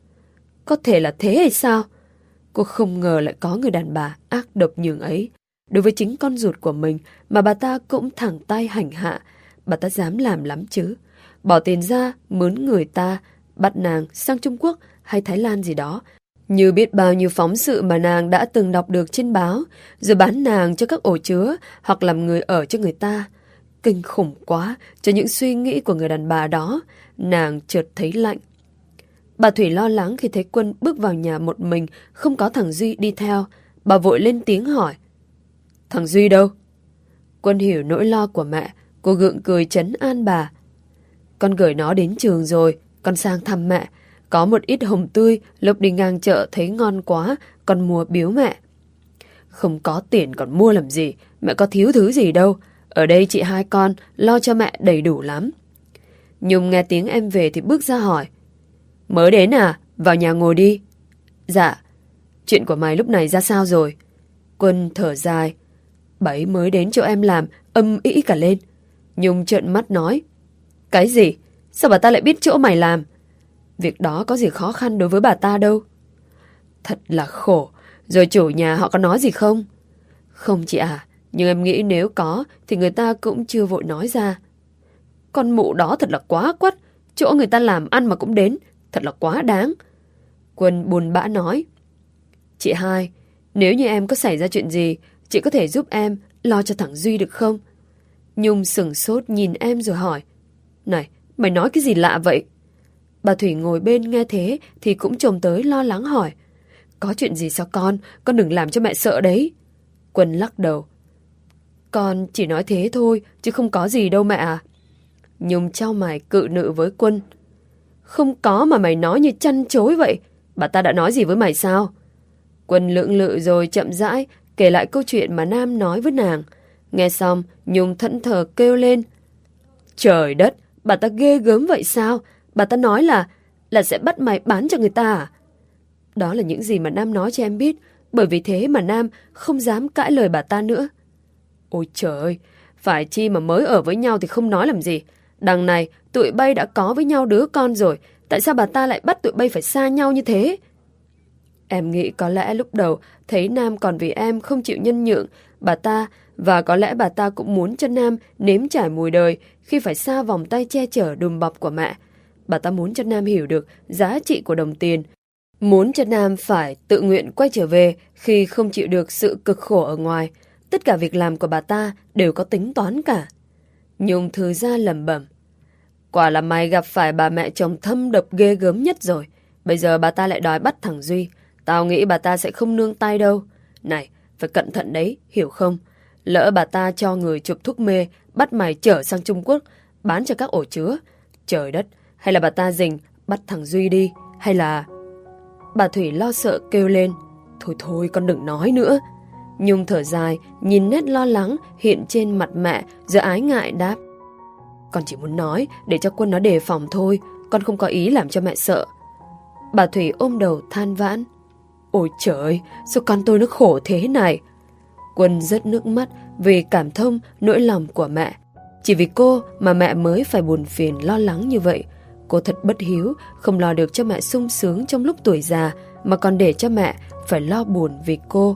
Có thể là thế hay sao? Cô không ngờ lại có người đàn bà ác độc nhường ấy. Đối với chính con ruột của mình mà bà ta cũng thẳng tay hành hạ. Bà ta dám làm lắm chứ. Bỏ tiền ra, mướn người ta, bắt nàng sang Trung Quốc hay Thái Lan gì đó. Như biết bao nhiêu phóng sự mà nàng đã từng đọc được trên báo, rồi bán nàng cho các ổ chứa hoặc làm người ở cho người ta. Kinh khủng quá cho những suy nghĩ của người đàn bà đó. Nàng chợt thấy lạnh. Bà Thủy lo lắng khi thấy Quân bước vào nhà một mình, không có thằng Duy đi theo. Bà vội lên tiếng hỏi. Thằng Duy đâu? Quân hiểu nỗi lo của mẹ. Cô gượng cười trấn an bà. Con gửi nó đến trường rồi, con sang thăm mẹ. Có một ít hồng tươi, lúc đi ngang chợ thấy ngon quá, con mua biếu mẹ. Không có tiền còn mua làm gì, mẹ có thiếu thứ gì đâu. Ở đây chị hai con lo cho mẹ đầy đủ lắm. Nhung nghe tiếng em về thì bước ra hỏi. Mới đến à? Vào nhà ngồi đi. Dạ. Chuyện của mày lúc này ra sao rồi? Quân thở dài. Bà ấy mới đến chỗ em làm, âm ĩ cả lên. Nhung trợn mắt nói. Cái gì? Sao bà ta lại biết chỗ mày làm? Việc đó có gì khó khăn đối với bà ta đâu. Thật là khổ. Rồi chủ nhà họ có nói gì không? Không chị à, nhưng em nghĩ nếu có thì người ta cũng chưa vội nói ra. Con mụ đó thật là quá quắt. chỗ người ta làm ăn mà cũng đến, thật là quá đáng. Quân buồn bã nói. Chị hai, nếu như em có xảy ra chuyện gì, chị có thể giúp em lo cho thằng Duy được không? Nhung sửng sốt nhìn em rồi hỏi. Này, mày nói cái gì lạ vậy? Bà Thủy ngồi bên nghe thế thì cũng chồm tới lo lắng hỏi. Có chuyện gì sao con? Con đừng làm cho mẹ sợ đấy. Quân lắc đầu. Con chỉ nói thế thôi, chứ không có gì đâu mẹ à. Nhung chau mày cự nữ với Quân. Không có mà mày nói như chăn chối vậy. Bà ta đã nói gì với mày sao? Quân lưỡng lự rồi chậm rãi kể lại câu chuyện mà Nam nói với nàng. Nghe xong, Nhung thẫn thờ kêu lên. Trời đất, bà ta ghê gớm vậy sao? Bà ta nói là là sẽ bắt mày bán cho người ta à? Đó là những gì mà Nam nói cho em biết, bởi vì thế mà Nam không dám cãi lời bà ta nữa. Ôi trời ơi, phải chi mà mới ở với nhau thì không nói làm gì. Đằng này, tụi bay đã có với nhau đứa con rồi, tại sao bà ta lại bắt tụi bay phải xa nhau như thế? Em nghĩ có lẽ lúc đầu thấy Nam còn vì em không chịu nhân nhượng bà ta, và có lẽ bà ta cũng muốn cho Nam nếm trải mùi đời khi phải xa vòng tay che chở đùm bọc của mẹ. Bà ta muốn cho Nam hiểu được giá trị của đồng tiền, muốn cho Nam phải tự nguyện quay trở về khi không chịu được sự cực khổ ở ngoài. Tất cả việc làm của bà ta đều có tính toán cả. Nhung thư ra lẩm bẩm. Quả là mày gặp phải bà mẹ chồng thâm độc ghê gớm nhất rồi. Bây giờ bà ta lại đòi bắt thằng Duy. Tao nghĩ bà ta sẽ không nương tay đâu. Này, phải cẩn thận đấy, hiểu không? Lỡ bà ta cho người chụp thuốc mê, bắt mày chở sang Trung Quốc, bán cho các ổ chứa. Trời đất, hay là bà ta rình bắt thằng Duy đi, hay là... Bà Thủy lo sợ kêu lên. Thôi thôi, con đừng nói nữa. Nhung thở dài, nhìn nét lo lắng hiện trên mặt mẹ, rồi ái ngại đáp. Con chỉ muốn nói để cho Quân nó đề phòng thôi, con không có ý làm cho mẹ sợ. Bà Thủy ôm đầu than vãn. Ôi trời ơi, sao con tôi nó khổ thế này? Quân rớt nước mắt vì cảm thông nỗi lòng của mẹ. Chỉ vì cô mà mẹ mới phải buồn phiền lo lắng như vậy. Cô thật bất hiếu, không lo được cho mẹ sung sướng trong lúc tuổi già, mà còn để cho mẹ phải lo buồn vì cô.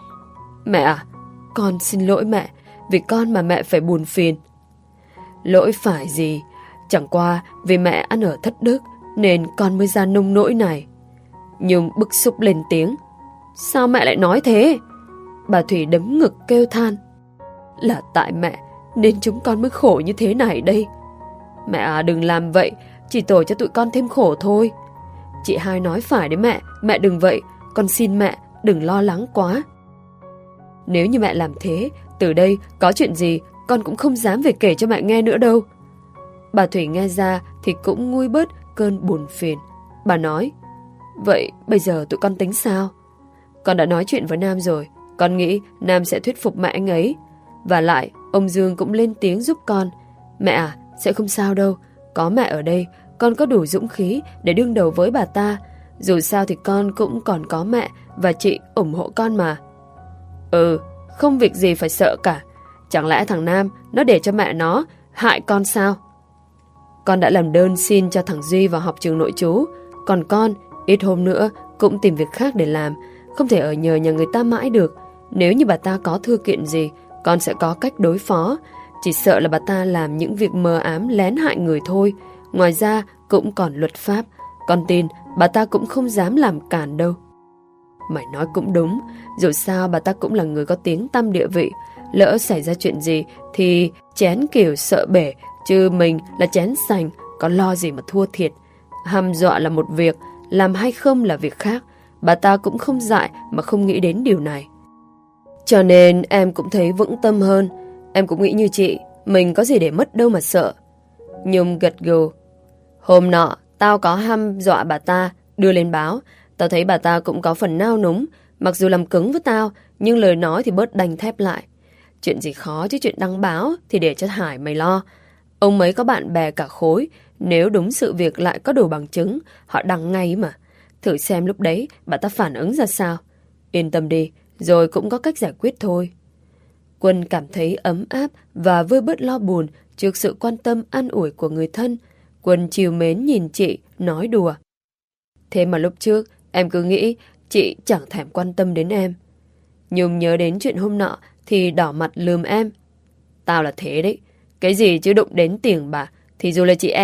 Mẹ à, con xin lỗi mẹ, vì con mà mẹ phải buồn phiền. Lỗi phải gì, chẳng qua vì mẹ ăn ở thất đức nên con mới ra nông nỗi này. Nhung bức xúc lên tiếng. Sao mẹ lại nói thế? Bà Thủy đấm ngực kêu than. Là tại mẹ nên chúng con mới khổ như thế này đây. Mẹ à, đừng làm vậy, chỉ tổ cho tụi con thêm khổ thôi. Chị hai nói phải đấy mẹ, mẹ đừng vậy, con xin mẹ đừng lo lắng quá. Nếu như mẹ làm thế, từ đây có chuyện gì con cũng không dám về kể cho mẹ nghe nữa đâu. Bà Thủy nghe ra thì cũng nguôi bớt cơn buồn phiền. Bà nói, vậy bây giờ tụi con tính sao? Con đã nói chuyện với Nam rồi, con nghĩ Nam sẽ thuyết phục mẹ anh ấy. Và lại, ông Dương cũng lên tiếng giúp con. Mẹ à, sẽ không sao đâu, có mẹ ở đây, con có đủ dũng khí để đương đầu với bà ta. Dù sao thì con cũng còn có mẹ và chị ủng hộ con mà. Ừ, không việc gì phải sợ cả. Chẳng lẽ thằng Nam nó để cho mẹ nó hại con sao? Con đã làm đơn xin cho thằng Duy vào học trường nội trú. Còn con, ít hôm nữa cũng tìm việc khác để làm. Không thể ở nhờ nhà người ta mãi được. Nếu như bà ta có thư kiện gì, con sẽ có cách đối phó. Chỉ sợ là bà ta làm những việc mờ ám lén hại người thôi. Ngoài ra cũng còn luật pháp. Con tin bà ta cũng không dám làm cản đâu. Mày nói cũng đúng. Dù sao bà ta cũng là người có tiếng tăm địa vị. Lỡ xảy ra chuyện gì thì chén kiểu sợ bể, chứ mình là chén sành, có lo gì mà thua thiệt. Hăm dọa là một việc, làm hay không là việc khác. Bà ta cũng không dại mà không nghĩ đến điều này. Cho nên em cũng thấy vững tâm hơn. Em cũng nghĩ như chị, mình có gì để mất đâu mà sợ. Nhung gật gù. Hôm nọ tao có hăm dọa bà ta đưa lên báo. Tao thấy bà ta cũng có phần nao núng. Mặc dù làm cứng với tao, nhưng lời nói thì bớt đanh thép lại. Chuyện gì khó chứ chuyện đăng báo thì để cho Hải mày lo. Ông mấy có bạn bè cả khối, nếu đúng sự việc lại có đủ bằng chứng, họ đăng ngay mà. Thử xem lúc đấy bà ta phản ứng ra sao. Yên tâm đi, rồi cũng có cách giải quyết thôi. Quân cảm thấy ấm áp và vơi bớt lo buồn trước sự quan tâm an ủi của người thân. Quân trìu mến nhìn chị, nói đùa. Thế mà lúc trước, em cứ nghĩ chị chẳng thèm quan tâm đến em. Nhung nhớ đến chuyện hôm nọ thì đỏ mặt lườm em. Tao là thế đấy. Cái gì chứ đụng đến tiền bà thì dù là chị em,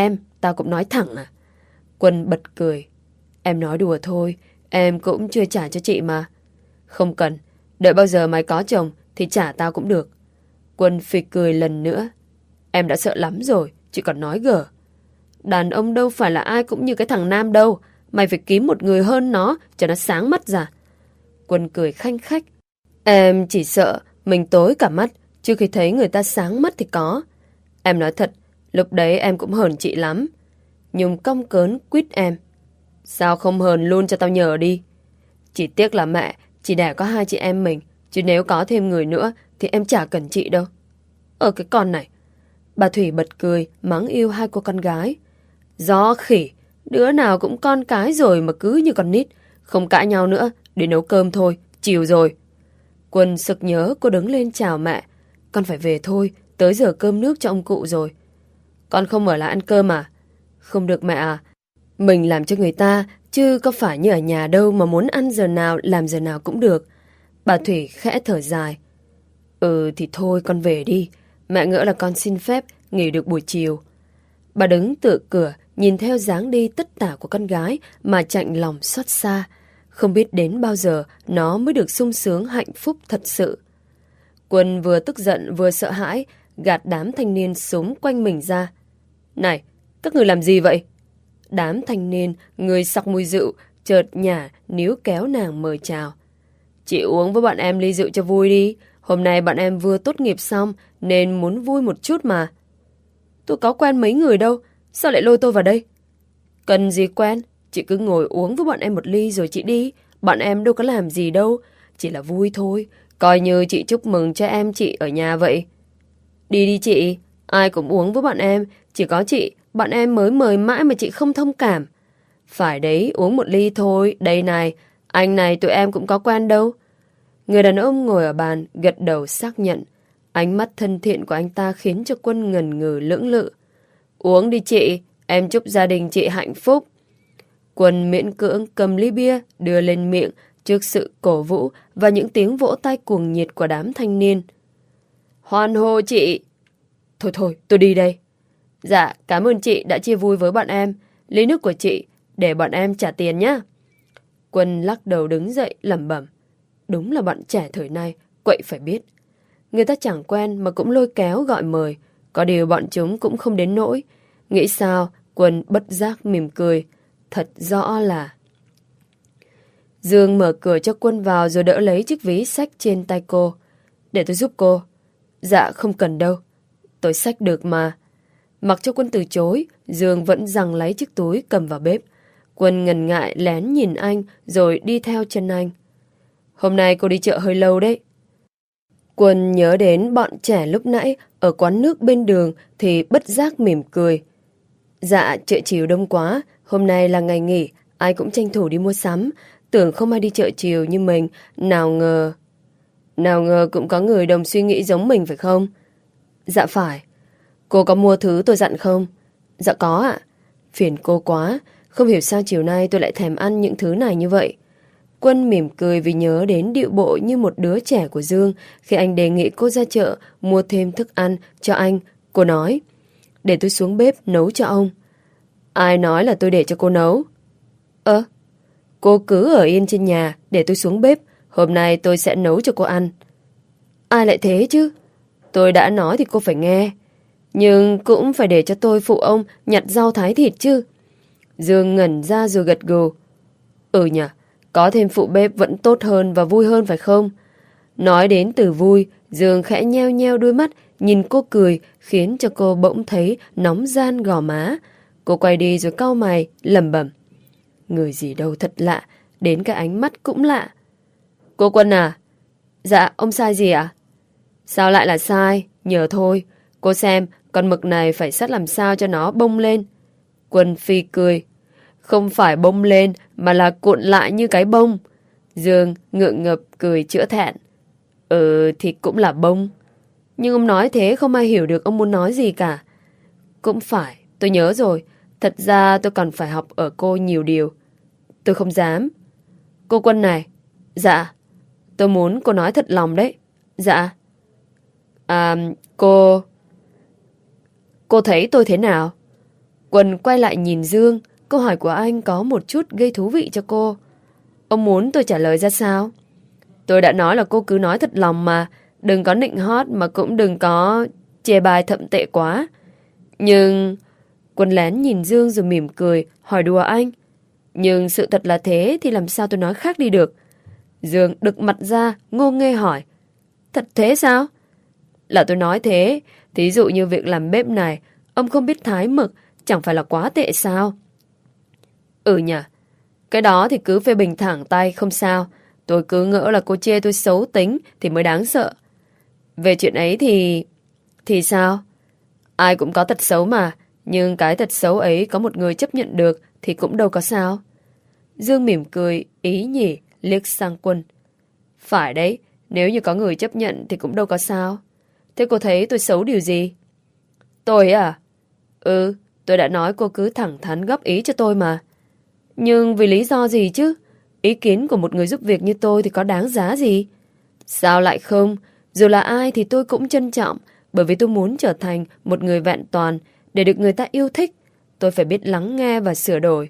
tao cũng nói thẳng à? Quân bật cười. Em nói đùa thôi, em cũng chưa trả cho chị mà. Không cần, đợi bao giờ mày có chồng thì trả tao cũng được. Quân phì cười lần nữa. Em đã sợ lắm rồi, chị còn nói gở. Đàn ông đâu phải là ai cũng như cái thằng Nam đâu. Mày phải kiếm một người hơn nó cho nó sáng mắt ra. Quân cười khanh khách. Em chỉ sợ mình tối cả mắt trước khi thấy người ta sáng mắt thì có. Em nói thật, lúc đấy em cũng hờn chị lắm. Nhung cong cớn quýt em. Sao không hờn luôn cho tao nhờ đi. Chỉ tiếc là mẹ chỉ đẻ có hai chị em mình, chứ nếu có thêm người nữa thì em chả cần chị đâu. Ở cái con này. Bà Thủy bật cười mắng yêu hai cô con gái. Do khỉ, đứa nào cũng con cái rồi mà cứ như con nít. Không cãi nhau nữa, để nấu cơm thôi, chiều rồi. Quân sực nhớ cô đứng lên chào mẹ. Con phải về thôi, tới giờ cơm nước cho ông cụ rồi. Con không ở lại ăn cơm à? Không được mẹ à. Mình làm cho người ta, chứ có phải như ở nhà đâu mà muốn ăn giờ nào làm giờ nào cũng được. Bà Thủy khẽ thở dài. Ừ thì thôi con về đi. Mẹ ngỡ là con xin phép nghỉ được buổi chiều. Bà đứng tựa cửa nhìn theo dáng đi tất tả của con gái mà chạnh lòng xót xa. Không biết đến bao giờ nó mới được sung sướng hạnh phúc thật sự. Quân vừa tức giận vừa sợ hãi, gạt đám thanh niên xúm quanh mình ra. Này, các người làm gì vậy? Đám thanh niên, người sặc mùi rượu, chợt nhả níu kéo nàng mời chào. Chị uống với bọn em ly rượu cho vui đi. Hôm nay bọn em vừa tốt nghiệp xong nên muốn vui một chút mà. Tôi có quen mấy người đâu, sao lại lôi tôi vào đây? Cần gì quen, chị cứ ngồi uống với bọn em một ly rồi chị đi. Bọn em đâu có làm gì đâu, chỉ là vui thôi. Coi như chị chúc mừng cho em chị ở nhà vậy. Đi đi chị, ai cũng uống với bọn em. Chỉ có chị, bọn em mới mời mãi mà chị không thông cảm. Phải đấy, uống một ly thôi. Đây này, anh này tụi em cũng có quen đâu. Người đàn ông ngồi ở bàn gật đầu xác nhận. Ánh mắt thân thiện của anh ta khiến cho Quân ngần ngừ lưỡng lự. Uống đi chị, em chúc gia đình chị hạnh phúc. Quân miễn cưỡng cầm ly bia đưa lên miệng trước sự cổ vũ và những tiếng vỗ tay cuồng nhiệt của đám thanh niên. Hoan hô chị. Thôi thôi, tôi đi đây. Dạ, cảm ơn chị đã chia vui với bọn em. Ly nước của chị, để bọn em trả tiền nhé. Quân lắc đầu đứng dậy lẩm bẩm. Đúng là bọn trẻ thời nay, quậy phải biết. Người ta chẳng quen mà cũng lôi kéo gọi mời. Có điều bọn chúng cũng không đến nỗi. Nghĩ sao, Quân bất giác mỉm cười. Thật rõ là... Dương mở cửa cho Quân vào rồi đỡ lấy chiếc ví xách trên tay cô. Để tôi giúp cô. Dạ không cần đâu. Tôi xách được mà. Mặc cho Quân từ chối, Dương vẫn giằng lấy chiếc túi cầm vào bếp. Quân ngần ngại lén nhìn anh rồi đi theo chân anh. Hôm nay cô đi chợ hơi lâu đấy. Quân nhớ đến bọn trẻ lúc nãy ở quán nước bên đường thì bất giác mỉm cười. Dạ, chợ chiều đông quá, hôm nay là ngày nghỉ, ai cũng tranh thủ đi mua sắm. Tưởng không ai đi chợ chiều như mình, nào ngờ... Nào ngờ cũng có người đồng suy nghĩ giống mình phải không? Dạ phải. Cô có mua thứ tôi dặn không? Dạ có ạ. Phiền cô quá, không hiểu sao chiều nay tôi lại thèm ăn những thứ này như vậy. Quân mỉm cười vì nhớ đến điệu bộ như một đứa trẻ của Dương khi anh đề nghị cô ra chợ mua thêm thức ăn cho anh. Cô nói, để tôi xuống bếp nấu cho ông. Ai nói là tôi để cho cô nấu? Ơ, cô cứ ở yên trên nhà để tôi xuống bếp. Hôm nay tôi sẽ nấu cho cô ăn. Ai lại thế chứ? Tôi đã nói thì cô phải nghe. Nhưng cũng phải để cho tôi phụ ông nhặt rau thái thịt chứ. Dương ngẩn ra rồi gật gù. Ừ nhỉ, có thêm phụ bếp vẫn tốt hơn và vui hơn phải không? Nói đến từ vui, Dương khẽ nheo nheo đôi mắt, nhìn cô cười, khiến cho cô bỗng thấy nóng gian gò má. Cô quay đi rồi cau mày, lẩm bẩm. Người gì đâu thật lạ, đến cái ánh mắt cũng lạ. Cô Quân à? Dạ, ông sai gì ạ? Sao lại là sai? Nhờ thôi. Cô xem, con mực này phải sắt làm sao cho nó bông lên. Quân phi cười. Không phải bông lên, mà là cuộn lại như cái bông. Dương ngượng ngập cười chữa thẹn. Ừ, thì cũng là bông. Nhưng ông nói thế không ai hiểu được ông muốn nói gì cả. Cũng phải, tôi nhớ rồi. Thật ra tôi còn phải học ở cô nhiều điều. Tôi không dám. Cô Quân này. Dạ. Tôi muốn cô nói thật lòng đấy. Dạ. À, cô... Cô thấy tôi thế nào? Quân quay lại nhìn Dương. Câu hỏi của anh có một chút gây thú vị cho cô. Ông muốn tôi trả lời ra sao? Tôi đã nói là cô cứ nói thật lòng mà. Đừng có nịnh hót mà cũng đừng có chê bai thậm tệ quá. Nhưng... Quân lén nhìn Dương rồi mỉm cười, hỏi đùa anh. Nhưng sự thật là thế thì làm sao tôi nói khác đi được? Dương đực mặt ra, ngô nghê hỏi. Thật thế sao? Là tôi nói thế. Thí dụ như việc làm bếp này, ông không biết thái mực, chẳng phải là quá tệ sao? Ừ nhỉ. Cái đó thì cứ phê bình thẳng tay, không sao. Tôi cứ ngỡ là cô chê tôi xấu tính thì mới đáng sợ. Về chuyện ấy thì... Thì sao? Ai cũng có tật xấu mà. Nhưng cái tật xấu ấy có một người chấp nhận được thì cũng đâu có sao. Dương mỉm cười, ý nhỉ, liếc sang Quân. Phải đấy, nếu như có người chấp nhận thì cũng đâu có sao. Thế cô thấy tôi xấu điều gì? Tôi à? Ừ, tôi đã nói cô cứ thẳng thắn góp ý cho tôi mà. Nhưng vì lý do gì chứ? Ý kiến của một người giúp việc như tôi thì có đáng giá gì? Sao lại không? Dù là ai thì tôi cũng trân trọng, bởi vì tôi muốn trở thành một người vẹn toàn để được người ta yêu thích. Tôi phải biết lắng nghe và sửa đổi.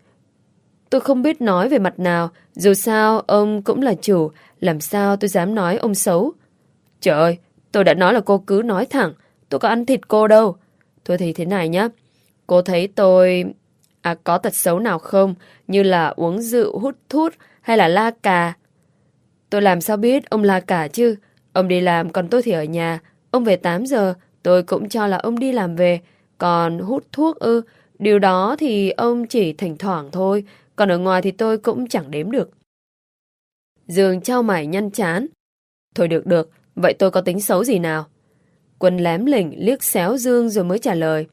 Tôi không biết nói về mặt nào, dù sao ông cũng là chủ, làm sao tôi dám nói ông xấu. Trời ơi, tôi đã nói là cô cứ nói thẳng, tôi có ăn thịt cô đâu. Thôi thì thế này nhá, cô thấy tôi... À, có tật xấu nào không, như là uống rượu, hút thuốc hay là la cà? Tôi làm sao biết ông la cà chứ? Ông đi làm còn tôi thì ở nhà. Ông về tám giờ, tôi cũng cho là ông đi làm về. Còn hút thuốc ư, điều đó thì ông chỉ thỉnh thoảng thôi. Còn ở ngoài thì tôi cũng chẳng đếm được. Dương chau mày nhăn chán. Thôi được được, vậy tôi có tính xấu gì nào? Quân lém lỉnh liếc xéo Dương rồi mới trả lời.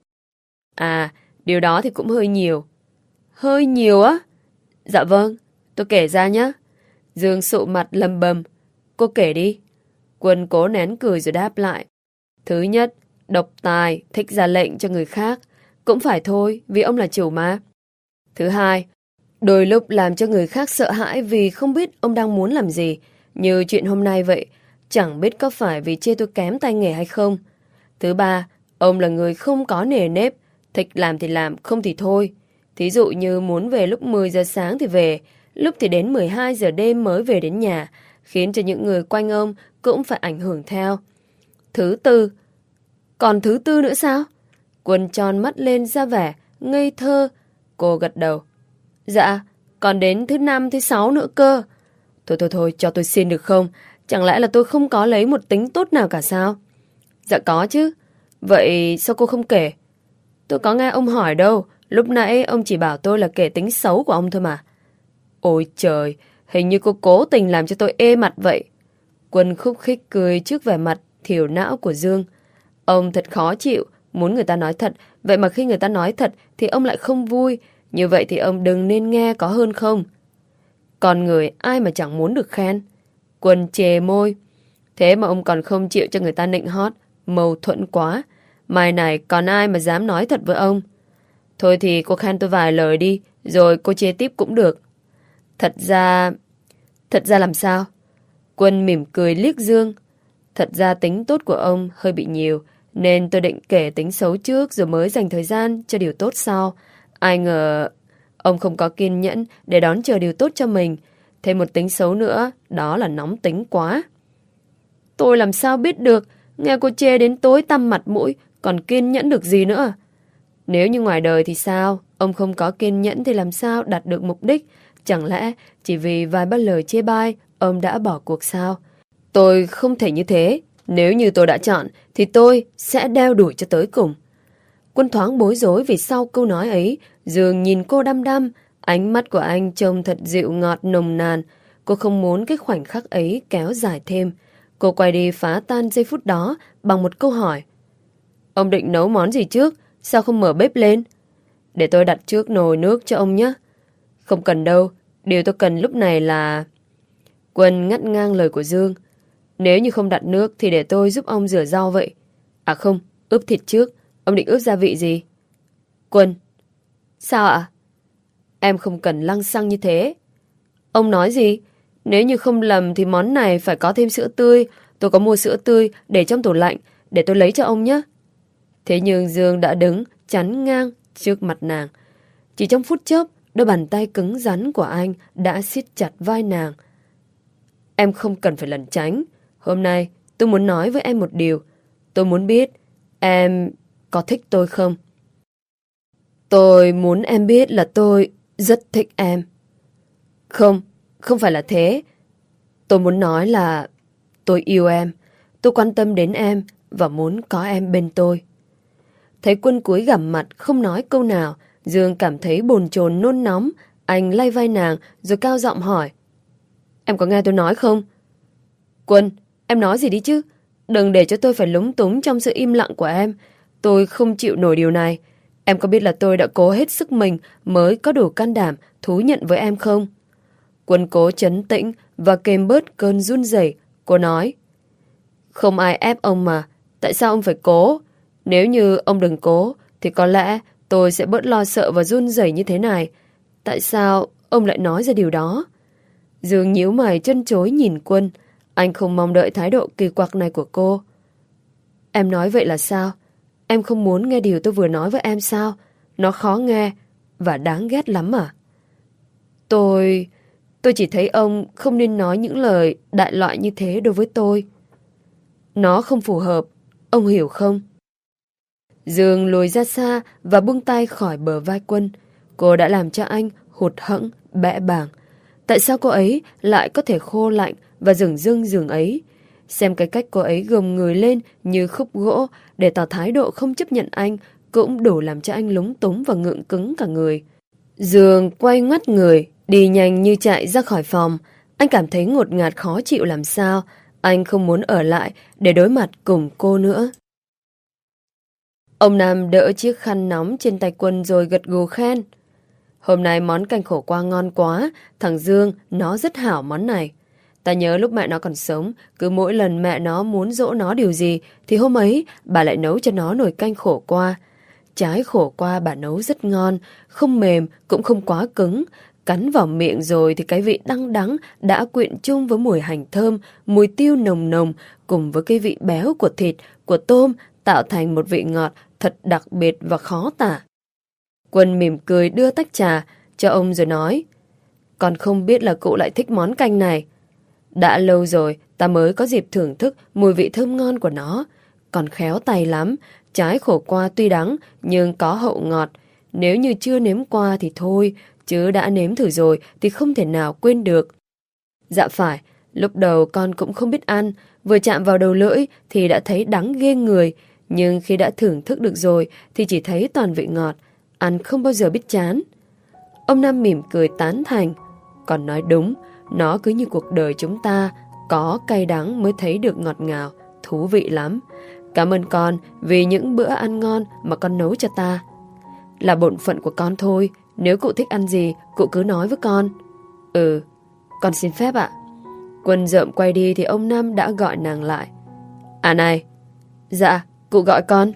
À, điều đó thì cũng hơi nhiều. Hơi nhiều á? Dạ vâng, tôi kể ra nhé. Dương sụ mặt lầm bầm. Cô kể đi. Quân cố nén cười rồi đáp lại. Thứ nhất, độc tài, thích ra lệnh cho người khác. Cũng phải thôi, vì ông là chủ mà. Thứ hai, đôi lúc làm cho người khác sợ hãi vì không biết ông đang muốn làm gì. Như chuyện hôm nay vậy, chẳng biết có phải vì chê tôi kém tay nghề hay không. Thứ ba, ông là người không có nề nếp, thích làm thì làm, không thì thôi. Thí dụ như muốn về lúc mười giờ sáng thì về, lúc thì đến mười hai giờ đêm mới về đến nhà, khiến cho những người quanh ông cũng phải ảnh hưởng theo. Thứ tư, còn thứ tư nữa sao? Quân tròn mắt lên ra vẻ ngây thơ. Cô gật đầu. Dạ, còn đến thứ năm, thứ sáu nữa cơ. Thôi thôi thôi, cho tôi xin được không? Chẳng lẽ là tôi không có lấy một tính tốt nào cả sao? Dạ có chứ. Vậy sao cô không kể? Tôi có nghe ông hỏi đâu. Lúc nãy ông chỉ bảo tôi là kể tính xấu của ông thôi mà. Ôi trời, hình như cô cố tình làm cho tôi ê mặt vậy. Quân khúc khích cười trước vẻ mặt thiểu não của Dương. Ông thật khó chịu, muốn người ta nói thật. Vậy mà khi người ta nói thật thì ông lại không vui. Như vậy thì ông đừng nên nghe, có hơn không? Con người ai mà chẳng muốn được khen. Quân chề môi. Thế mà ông còn không chịu cho người ta nịnh hót. Mâu thuẫn quá. Mai này còn ai mà dám nói thật với ông? Thôi thì cô khen tôi vài lời đi, rồi cô chê tiếp cũng được. Thật ra... Thật ra làm sao? Quân mỉm cười liếc Dương. Thật ra tính tốt của ông hơi bị nhiều, nên tôi định kể tính xấu trước rồi mới dành thời gian cho điều tốt sau. Ai ngờ ông không có kiên nhẫn để đón chờ điều tốt cho mình. Thêm một tính xấu nữa, đó là nóng tính quá. Tôi làm sao biết được, nghe cô chê đến tối tăm mặt mũi, còn kiên nhẫn được gì nữa. Nếu như ngoài đời thì sao? Ông không có kiên nhẫn thì làm sao đạt được mục đích? Chẳng lẽ chỉ vì vài ba lời chê bai, ông đã bỏ cuộc sao? Tôi không thể như thế. Nếu như tôi đã chọn, thì tôi sẽ đeo đuổi cho tới cùng. Quân thoáng bối rối vì sau câu nói ấy, Dương nhìn cô đăm đăm, ánh mắt của anh trông thật dịu ngọt nồng nàn. Cô không muốn cái khoảnh khắc ấy kéo dài thêm. Cô quay đi phá tan giây phút đó bằng một câu hỏi. Ông định nấu món gì trước? Sao không mở bếp lên? Để tôi đặt trước nồi nước cho ông nhé. Không cần đâu, điều tôi cần lúc này là... Quân ngắt ngang lời của Dương. Nếu như không đặt nước thì để tôi giúp ông rửa rau vậy. À không, ướp thịt trước. Ông định ướp gia vị gì? Quân. Sao ạ? Em không cần lăng xăng như thế. Ông nói gì? Nếu như không lầm thì món này phải có thêm sữa tươi. Tôi có mua sữa tươi để trong tủ lạnh, để tôi lấy cho ông nhé. Thế nhưng Dương đã đứng chắn ngang trước mặt nàng. Chỉ trong phút chốc, đôi bàn tay cứng rắn của anh đã siết chặt vai nàng. Em không cần phải lẩn tránh. Hôm nay tôi muốn nói với em một điều. Tôi muốn biết em có thích tôi không? Tôi muốn em biết là tôi rất thích em. Không, không phải là thế. Tôi muốn nói là tôi yêu em. Tôi quan tâm đến em và muốn có em bên tôi. Thấy Quân cúi gằm mặt không nói câu nào, Dương cảm thấy bồn chồn nôn nóng. Anh lay vai nàng rồi cao giọng hỏi. Em có nghe tôi nói không? Quân, em nói gì đi chứ? Đừng để cho tôi phải lúng túng trong sự im lặng của em. Tôi không chịu nổi điều này. Em có biết là tôi đã cố hết sức mình mới có đủ can đảm thú nhận với em không? Quân cố trấn tĩnh và kềm bớt cơn run rẩy. Cô nói. Không ai ép ông mà. Tại sao ông phải cố? Nếu như ông đừng cố thì có lẽ tôi sẽ bớt lo sợ và run rẩy như thế này. Tại sao ông lại nói ra điều đó? Dương nhíu mày chân chối nhìn Quân. Anh không mong đợi thái độ kỳ quặc này của cô. Em nói vậy là sao? Em không muốn nghe điều tôi vừa nói với em sao? Nó khó nghe và đáng ghét lắm à? Tôi... Tôi chỉ thấy ông không nên nói những lời đại loại như thế đối với tôi. Nó không phù hợp. Ông hiểu không? Dương lùi ra xa và buông tay khỏi bờ vai Quân. Cô đã làm cho anh hụt hẫng, bẽ bàng. Tại sao cô ấy lại có thể khô lạnh và dửng dưng dường ấy? Xem cái cách cô ấy gồng người lên như khúc gỗ để tỏ thái độ không chấp nhận anh cũng đủ làm cho anh lúng túng và ngượng cứng cả người. Dương quay ngoắt người, đi nhanh như chạy ra khỏi phòng. Anh cảm thấy ngột ngạt khó chịu làm sao. Anh không muốn ở lại để đối mặt cùng cô nữa. Ông Nam đỡ chiếc khăn nóng trên tay Quân rồi gật gù khen. Hôm nay món canh khổ qua ngon quá. Thằng Dương nó rất hảo món này. Ta nhớ lúc mẹ nó còn sống, cứ mỗi lần mẹ nó muốn dỗ nó điều gì thì hôm ấy bà lại nấu cho nó nồi canh khổ qua. Trái khổ qua bà nấu rất ngon, không mềm cũng không quá cứng. Cắn vào miệng rồi thì cái vị đắng đắng đã quyện chung với mùi hành thơm, mùi tiêu nồng nồng cùng với cái vị béo của thịt, của tôm tạo thành một vị ngọt thật đặc biệt và khó tả. Quân mỉm cười đưa tách trà cho ông rồi nói. Còn không biết là cụ lại thích món canh này. Đã lâu rồi ta mới có dịp thưởng thức mùi vị thơm ngon của nó. Còn khéo tay lắm. Trái khổ qua tuy đắng nhưng có hậu ngọt. Nếu như chưa nếm qua thì thôi, chứ đã nếm thử rồi thì không thể nào quên được. Dạ phải, lúc đầu con cũng không biết ăn. Vừa chạm vào đầu lưỡi thì đã thấy đắng ghê người. Nhưng khi đã thưởng thức được rồi thì chỉ thấy toàn vị ngọt. Ăn không bao giờ biết chán. Ông Nam mỉm cười tán thành. Còn nói đúng, nó cứ như cuộc đời chúng ta, có cay đắng mới thấy được ngọt ngào, thú vị lắm. Cảm ơn con vì những bữa ăn ngon mà con nấu cho ta. Là bổn phận của con thôi, nếu cụ thích ăn gì, cụ cứ nói với con. Ừ, con xin phép ạ. Quân rợm quay đi thì ông Nam đã gọi nàng lại. À này. Dạ, cụ gọi con.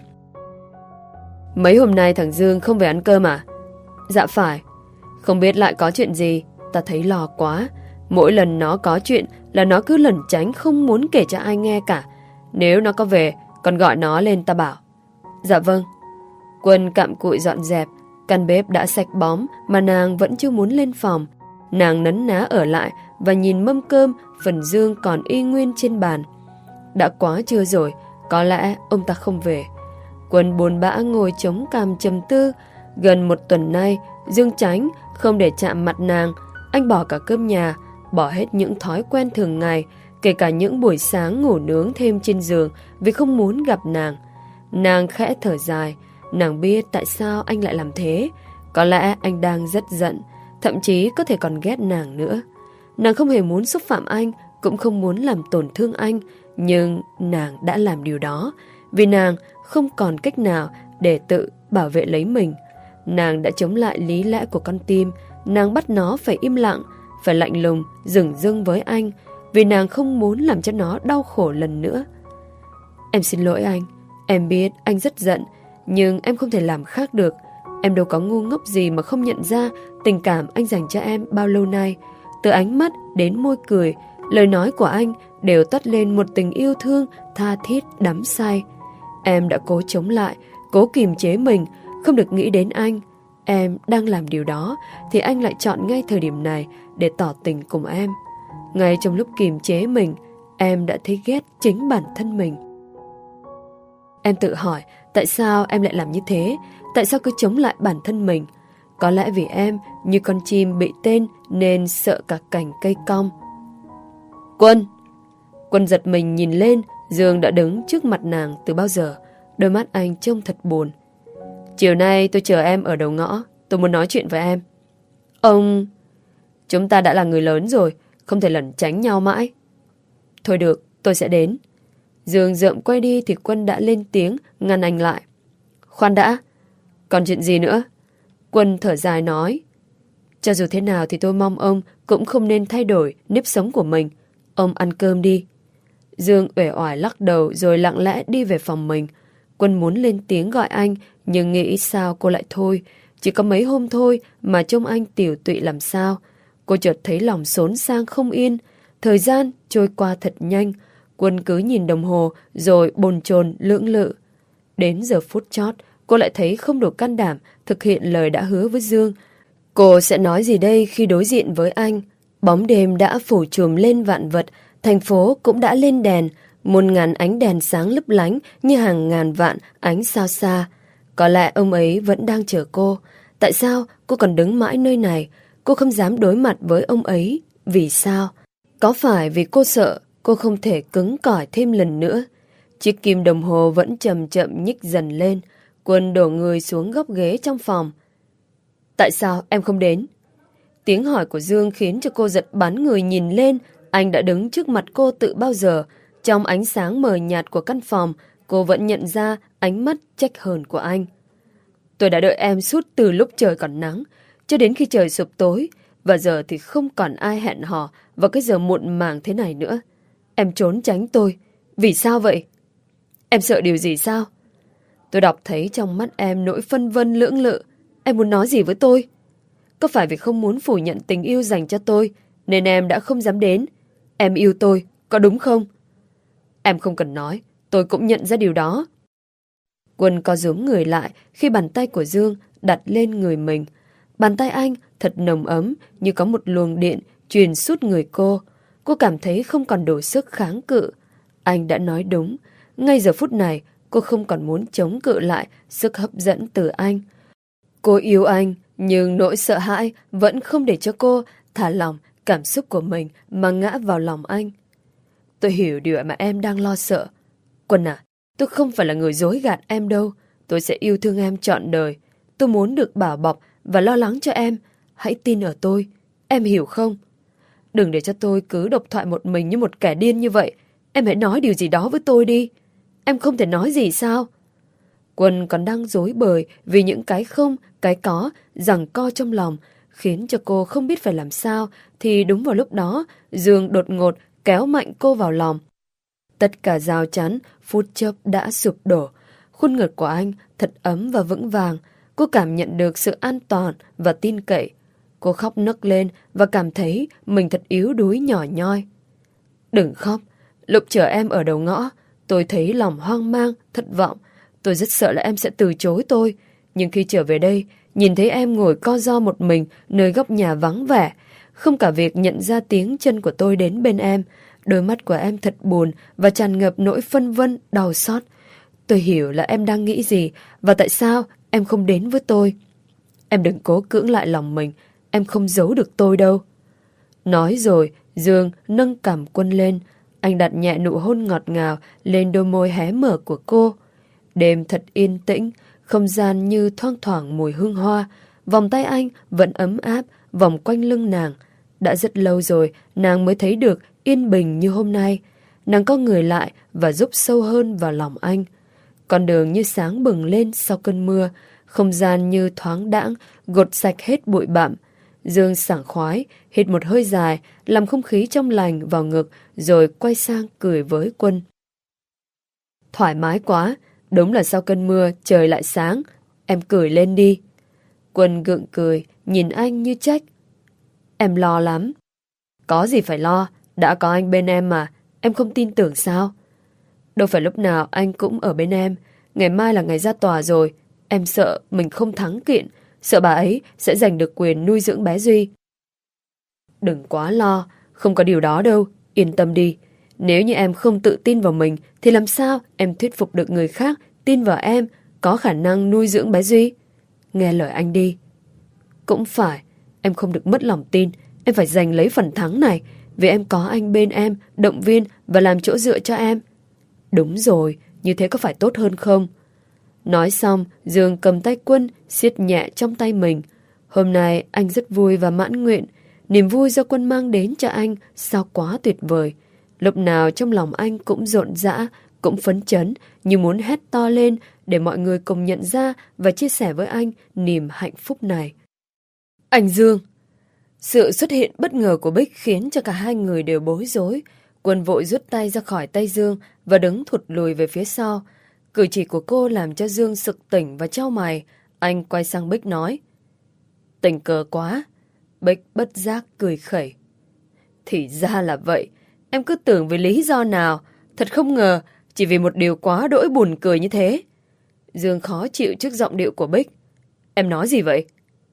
Mấy hôm nay thằng Dương không về ăn cơm à? Dạ phải. Không biết lại có chuyện gì, ta thấy lo quá. Mỗi lần nó có chuyện là nó cứ lẩn tránh không muốn kể cho ai nghe cả. Nếu nó có về, con gọi nó lên ta bảo. Dạ vâng. Quân cặm cụi dọn dẹp. Căn bếp đã sạch bóng mà nàng vẫn chưa muốn lên phòng. Nàng nấn ná ở lại và nhìn mâm cơm phần Dương còn y nguyên trên bàn. Đã quá trưa rồi, có lẽ ông ta không về. Quân buồn bã ngồi chống cằm trầm tư. Gần một tuần nay Dương tránh không để chạm mặt nàng. Anh bỏ cả cơm nhà, bỏ hết những thói quen thường ngày, kể cả những buổi sáng ngủ nướng thêm trên giường vì không muốn gặp nàng. Nàng khẽ thở dài. Nàng biết tại sao anh lại làm thế. Có lẽ anh đang rất giận, thậm chí có thể còn ghét nàng nữa. Nàng không hề muốn xúc phạm anh, cũng không muốn làm tổn thương anh, nhưng nàng đã làm điều đó vì nàng không còn cách nào để tự bảo vệ lấy mình. Nàng đã chống lại lý lẽ của con tim. Nàng bắt nó phải im lặng, phải lạnh lùng, dửng dưng với anh, vì nàng không muốn làm cho nó đau khổ lần nữa. Em xin lỗi anh. Em biết anh rất giận, nhưng em không thể làm khác được. Em đâu có ngu ngốc gì mà không nhận ra tình cảm anh dành cho em bao lâu nay. Từ ánh mắt đến môi cười, lời nói của anh đều toát lên một tình yêu thương tha thiết đắm say. Em đã cố chống lại, cố kìm chế mình, không được nghĩ đến anh. Em đang làm điều đó thì anh lại chọn ngay thời điểm này để tỏ tình cùng em. Ngay trong lúc kiềm chế mình, em đã thấy ghét chính bản thân mình. Em tự hỏi tại sao em lại làm như thế, tại sao cứ chống lại bản thân mình. Có lẽ vì em như con chim bị tên nên sợ cả cành cây cong. Quân! Quân giật mình nhìn lên, Dương đã đứng trước mặt nàng từ bao giờ. Đôi mắt anh trông thật buồn. Chiều nay tôi chờ em ở đầu ngõ, tôi muốn nói chuyện với em. Ông... Chúng ta đã là người lớn rồi, không thể lẩn tránh nhau mãi. Thôi được, tôi sẽ đến. Dương rợm quay đi thì Quân đã lên tiếng ngăn anh lại. Khoan đã, còn chuyện gì nữa? Quân thở dài nói. Cho dù thế nào thì tôi mong ông cũng không nên thay đổi nếp sống của mình. Ông ăn cơm đi. Dương uể oải lắc đầu rồi lặng lẽ đi về phòng mình. Quân muốn lên tiếng gọi anh, nhưng nghĩ sao cô lại thôi. Chỉ có mấy hôm thôi mà trông anh tiểu tụy làm sao. Cô chợt thấy lòng xốn sang không yên. Thời gian trôi qua thật nhanh. Quân cứ nhìn đồng hồ rồi bồn chồn lưỡng lự. Đến giờ phút chót, cô lại thấy không đủ can đảm thực hiện lời đã hứa với Dương. Cô sẽ nói gì đây khi đối diện với anh? Bóng đêm đã phủ trùm lên vạn vật, thành phố cũng đã lên đèn, muôn ngàn ánh đèn sáng lấp lánh như hàng ngàn vạn ánh sao xa. Có lẽ ông ấy vẫn đang chờ cô. Tại sao cô còn đứng mãi nơi này? Cô không dám đối mặt với ông ấy. Vì sao? Có phải vì cô sợ cô không thể cứng cỏi thêm lần nữa? Chiếc kim đồng hồ vẫn chậm chậm nhích dần lên. Quân đổ người xuống góc ghế trong phòng. Tại sao em không đến? Tiếng hỏi của Dương khiến cho cô giật bắn người nhìn lên. Anh đã đứng trước mặt cô từ bao giờ. Trong ánh sáng mờ nhạt của căn phòng, cô vẫn nhận ra ánh mắt trách hờn của anh. Tôi đã đợi em suốt từ lúc trời còn nắng cho đến khi trời sụp tối, và giờ thì không còn ai hẹn hò vào cái giờ muộn màng thế này nữa. Em trốn tránh tôi. Vì sao vậy? Em sợ điều gì sao? Tôi đọc thấy trong mắt em nỗi phân vân lưỡng lự. Em muốn nói gì với tôi? Có phải vì không muốn phủ nhận tình yêu dành cho tôi nên em đã không dám đến? Em yêu tôi, có đúng không? Em không cần nói, tôi cũng nhận ra điều đó. Quân co rúm người lại khi bàn tay của Dương đặt lên người mình. Bàn tay anh thật nồng ấm như có một luồng điện truyền suốt người cô. Cô cảm thấy không còn đủ sức kháng cự. Anh đã nói đúng. Ngay giờ phút này, cô không còn muốn chống cự lại sức hấp dẫn từ anh. Cô yêu anh, nhưng nỗi sợ hãi vẫn không để cho cô thả lỏng cảm xúc của mình mà ngã vào lòng anh. Tôi hiểu điều mà em đang lo sợ. Quân à, tôi không phải là người dối gạt em đâu. Tôi sẽ yêu thương em trọn đời. Tôi muốn được bảo bọc và lo lắng cho em. Hãy tin ở tôi. Em hiểu không? Đừng để cho tôi cứ độc thoại một mình như một kẻ điên như vậy. Em hãy nói điều gì đó với tôi đi. Em không thể nói gì sao? Quân còn đang rối bời vì những cái không, cái có, giằng co trong lòng, khiến cho cô không biết phải làm sao, thì đúng vào lúc đó, Dương đột ngột kéo mạnh cô vào lòng. Tất cả rào chắn, phút chốc đã sụp đổ. Khuôn ngực của anh thật ấm và vững vàng. Cô cảm nhận được sự an toàn và tin cậy. Cô khóc nấc lên và cảm thấy mình thật yếu đuối nhỏ nhoi. Đừng khóc. Lúc chờ em ở đầu ngõ, tôi thấy lòng hoang mang, thất vọng. Tôi rất sợ là em sẽ từ chối tôi. Nhưng khi trở về đây, nhìn thấy em ngồi co ro một mình nơi góc nhà vắng vẻ, không cả việc nhận ra tiếng chân của tôi đến bên em. Đôi mắt của em thật buồn và tràn ngập nỗi phân vân, đau xót. Tôi hiểu là em đang nghĩ gì và tại sao em không đến với tôi. Em đừng cố cưỡng lại lòng mình, em không giấu được tôi đâu. Nói rồi, Dương nâng cằm Quân lên. Anh đặt nhẹ nụ hôn ngọt ngào lên đôi môi hé mở của cô. Đêm thật yên tĩnh, không gian như thoang thoảng mùi hương hoa. Vòng tay anh vẫn ấm áp, vòng quanh lưng nàng. Đã rất lâu rồi, nàng mới thấy được yên bình như hôm nay. Nàng co người lại và rúc sâu hơn vào lòng anh. Con đường như sáng bừng lên sau cơn mưa. Không gian như thoáng đãng, gột sạch hết bụi bặm. Dương sảng khoái, hít một hơi dài, làm không khí trong lành vào ngực, rồi quay sang cười với Quân. Thoải mái quá, đúng là sau cơn mưa trời lại sáng, em cười lên đi. Quân gượng cười, nhìn anh như trách. Em lo lắm. Có gì phải lo, đã có anh bên em mà, em không tin tưởng sao? Đâu phải lúc nào anh cũng ở bên em, ngày mai là ngày ra tòa rồi, Em sợ mình không thắng kiện, sợ bà ấy sẽ giành được quyền nuôi dưỡng bé Duy. Đừng quá lo, không có điều đó đâu, yên tâm đi. Nếu như em không tự tin vào mình thì làm sao em thuyết phục được người khác tin vào em có khả năng nuôi dưỡng bé Duy? Nghe lời anh đi. Cũng phải, em không được mất lòng tin, em phải giành lấy phần thắng này, vì em có anh bên em, động viên và làm chỗ dựa cho em. Đúng rồi, như thế có phải tốt hơn không? Nói xong, Dương cầm tay Quân, siết nhẹ trong tay mình. Hôm nay anh rất vui và mãn nguyện. Niềm vui do Quân mang đến cho anh sao quá tuyệt vời. Lúc nào trong lòng anh cũng rộn rã, cũng phấn chấn, như muốn hét to lên để mọi người cùng nhận ra và chia sẻ với anh niềm hạnh phúc này. Anh Dương! Sự xuất hiện bất ngờ của Bích khiến cho cả hai người đều bối rối. Quân vội rút tay ra khỏi tay Dương và đứng thụt lùi về phía sau. Cử chỉ của cô làm cho Dương sực tỉnh và chau mày. Anh quay sang Bích nói. Tình cờ quá. Bích bất giác cười khẩy. Thì ra là vậy. Em cứ tưởng vì lý do nào. Thật không ngờ chỉ vì một điều quá đỗi buồn cười như thế. Dương khó chịu trước giọng điệu của Bích. Em nói gì vậy?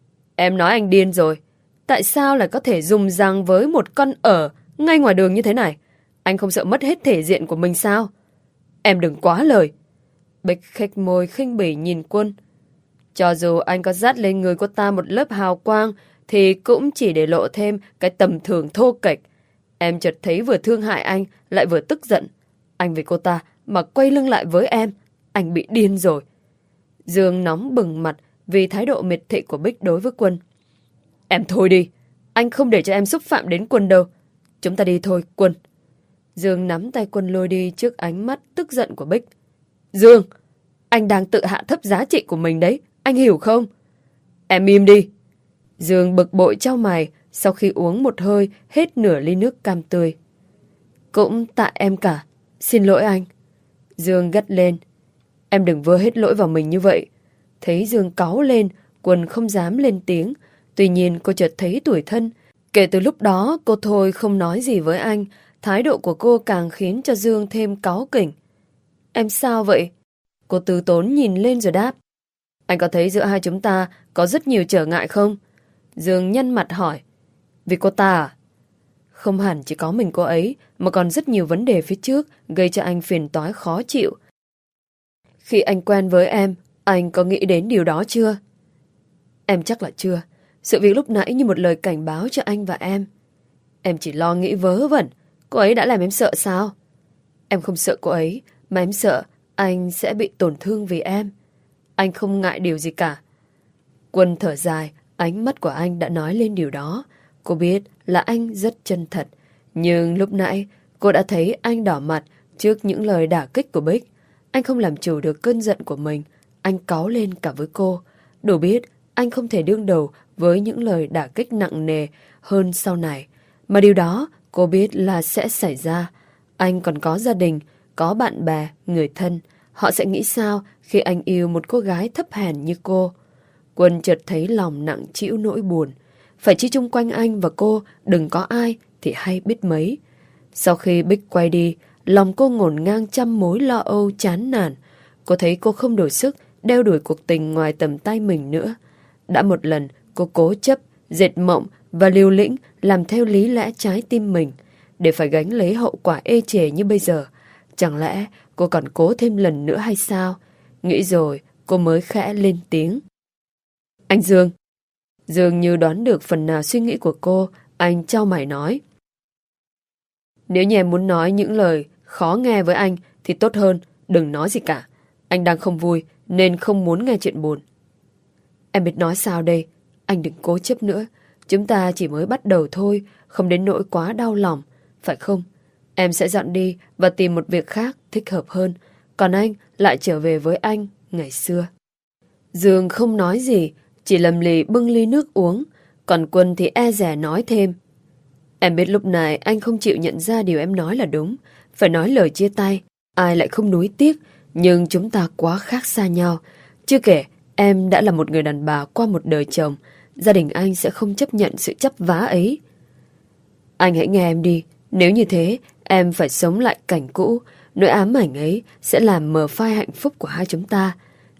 Em nói anh điên rồi. Tại sao lại có thể dùng răng với một con ở ngay ngoài đường như thế này? Anh không sợ mất hết thể diện của mình sao? Em đừng quá lời. Bích khếch môi khinh bỉ nhìn Quân. Cho dù anh có dát lên người cô ta một lớp hào quang thì cũng chỉ để lộ thêm cái tầm thường thô kệch. Em chợt thấy vừa thương hại anh lại vừa tức giận. Anh vì cô ta mà quay lưng lại với em. Anh bị điên rồi. Dương nóng bừng mặt vì thái độ miệt thị của Bích đối với Quân. Em thôi đi. Anh không để cho em xúc phạm đến Quân đâu. Chúng ta đi thôi, Quân. Dương nắm tay Quân lôi đi trước ánh mắt tức giận của Bích. Dương! Anh đang tự hạ thấp giá trị của mình đấy. Anh hiểu không? Em im đi. Dương bực bội chau mày sau khi uống một hơi hết nửa ly nước cam tươi. Cũng tại em cả. Xin lỗi anh. Dương gắt lên. Em đừng vơ hết lỗi vào mình như vậy. Thấy Dương cáu lên, Quân không dám lên tiếng. Tuy nhiên cô chợt thấy tủi thân. Kể từ lúc đó cô thôi không nói gì với anh. Thái độ của cô càng khiến cho Dương thêm cáu kỉnh. Em sao vậy? Cô từ tốn nhìn lên rồi đáp. Anh có thấy giữa hai chúng ta có rất nhiều trở ngại không? Dương nhăn mặt hỏi. Vì cô ta à? Không hẳn chỉ có mình cô ấy, mà còn rất nhiều vấn đề phía trước gây cho anh phiền toái khó chịu. Khi anh quen với em, anh có nghĩ đến điều đó chưa? Em chắc là chưa. Sự việc lúc nãy như một lời cảnh báo cho anh và em. Em chỉ lo nghĩ vớ vẩn. Cô ấy đã làm em sợ sao? Em không sợ cô ấy, mà em sợ anh sẽ bị tổn thương vì em. Anh không ngại điều gì cả. Quân thở dài, ánh mắt của anh đã nói lên điều đó. Cô biết là anh rất chân thật. Nhưng lúc nãy cô đã thấy anh đỏ mặt trước những lời đả kích của Bích. Anh không làm chủ được cơn giận của mình. Anh cáu lên cả với cô. Đủ biết anh không thể đương đầu với những lời đả kích nặng nề hơn sau này. Mà điều đó cô biết là sẽ xảy ra. Anh còn có gia đình, có bạn bè, người thân. Họ sẽ nghĩ sao khi anh yêu một cô gái thấp hèn như cô? Quân chợt thấy lòng nặng trĩu nỗi buồn. Phải chi chung quanh anh và cô đừng có ai thì hay biết mấy. Sau khi Bích quay đi, lòng cô ngổn ngang trăm mối lo âu chán nản. Cô thấy cô không đủ sức đeo đuổi cuộc tình ngoài tầm tay mình nữa. Đã một lần cô cố chấp, dệt mộng và liều lĩnh làm theo lý lẽ trái tim mình để phải gánh lấy hậu quả ê chề như bây giờ. Chẳng lẽ cô còn cố thêm lần nữa hay sao? Nghĩ rồi cô mới khẽ lên tiếng. Anh Dương. Dương như đoán được phần nào suy nghĩ của cô. Anh chau mày nói. Nếu như em muốn nói những lời khó nghe với anh thì tốt hơn đừng nói gì cả. Anh đang không vui nên không muốn nghe chuyện buồn. Em biết nói sao đây? Anh đừng cố chấp nữa. Chúng ta chỉ mới bắt đầu thôi, không đến nỗi quá đau lòng, phải không? Em sẽ dọn đi và tìm một việc khác thích hợp hơn. Còn anh lại trở về với anh ngày xưa. Dương không nói gì, chỉ lầm lì bưng ly nước uống. Còn Quân thì e dè nói thêm. Em biết lúc này anh không chịu nhận ra điều em nói là đúng. Phải nói lời chia tay, ai lại không nuối tiếc. Nhưng chúng ta quá khác xa nhau. Chưa kể, em đã là một người đàn bà qua một đời chồng. Gia đình anh sẽ không chấp nhận sự chấp vá ấy. Anh hãy nghe em đi. Nếu như thế, em phải sống lại cảnh cũ. Nỗi ám ảnh ấy sẽ làm mờ phai hạnh phúc của hai chúng ta.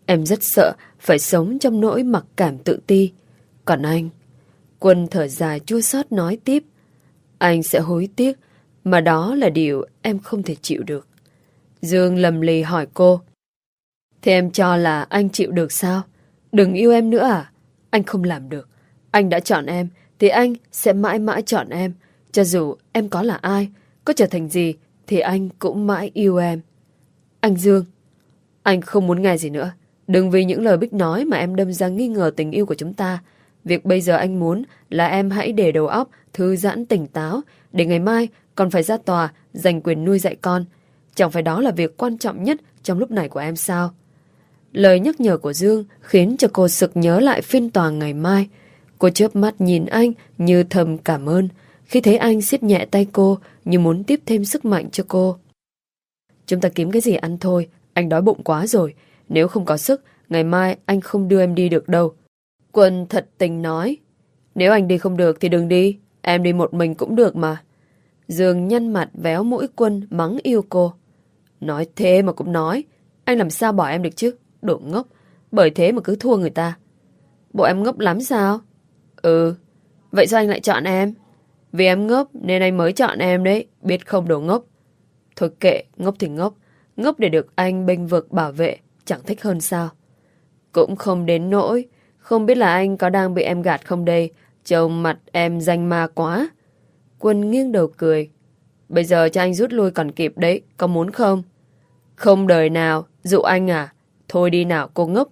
Em rất sợ phải sống trong nỗi mặc cảm tự ti. Còn anh... Quân thở dài chua xót nói tiếp. Anh sẽ hối tiếc, mà đó là điều em không thể chịu được. Dương lầm lì hỏi cô. Thế em cho là anh chịu được sao? Đừng yêu em nữa à? Anh không làm được. Anh đã chọn em, thì anh sẽ mãi mãi chọn em. Cho dù em có là ai, có trở thành gì, thì anh cũng mãi yêu em. Anh Dương, anh không muốn nghe gì nữa. Đừng vì những lời Bích nói mà em đâm ra nghi ngờ tình yêu của chúng ta. Việc bây giờ anh muốn là em hãy để đầu óc thư giãn tỉnh táo, để ngày mai còn phải ra tòa giành quyền nuôi dạy con. Chẳng phải đó là việc quan trọng nhất trong lúc này của em sao? Lời nhắc nhở của Dương khiến cho cô sực nhớ lại phiên tòa ngày mai. Cô chớp mắt nhìn anh như thầm cảm ơn, khi thấy anh siết nhẹ tay cô như muốn tiếp thêm sức mạnh cho cô. Chúng ta kiếm cái gì ăn thôi, anh đói bụng quá rồi. Nếu không có sức, ngày mai anh không đưa em đi được đâu. Quân thật tình nói. Nếu anh đi không được thì đừng đi, em đi một mình cũng được mà. Dương nhăn mặt véo mũi Quân mắng yêu cô. Nói thế mà cũng nói, anh làm sao bỏ em được chứ, đồ ngốc, bởi thế mà cứ thua người ta. Bộ em ngốc lắm sao? Ừ, vậy sao anh lại chọn em? Vì em ngốc nên anh mới chọn em đấy, biết không đồ ngốc. Thôi kệ, ngốc thì ngốc, ngốc để được anh bênh vực bảo vệ, chẳng thích hơn sao? Cũng không đến nỗi, không biết là anh có đang bị em gạt không đây, trông mặt em danh ma quá. Quân nghiêng đầu cười. Bây giờ cho anh rút lui còn kịp đấy, có muốn không? Không đời nào, dụ anh à? Thôi đi nào cô ngốc.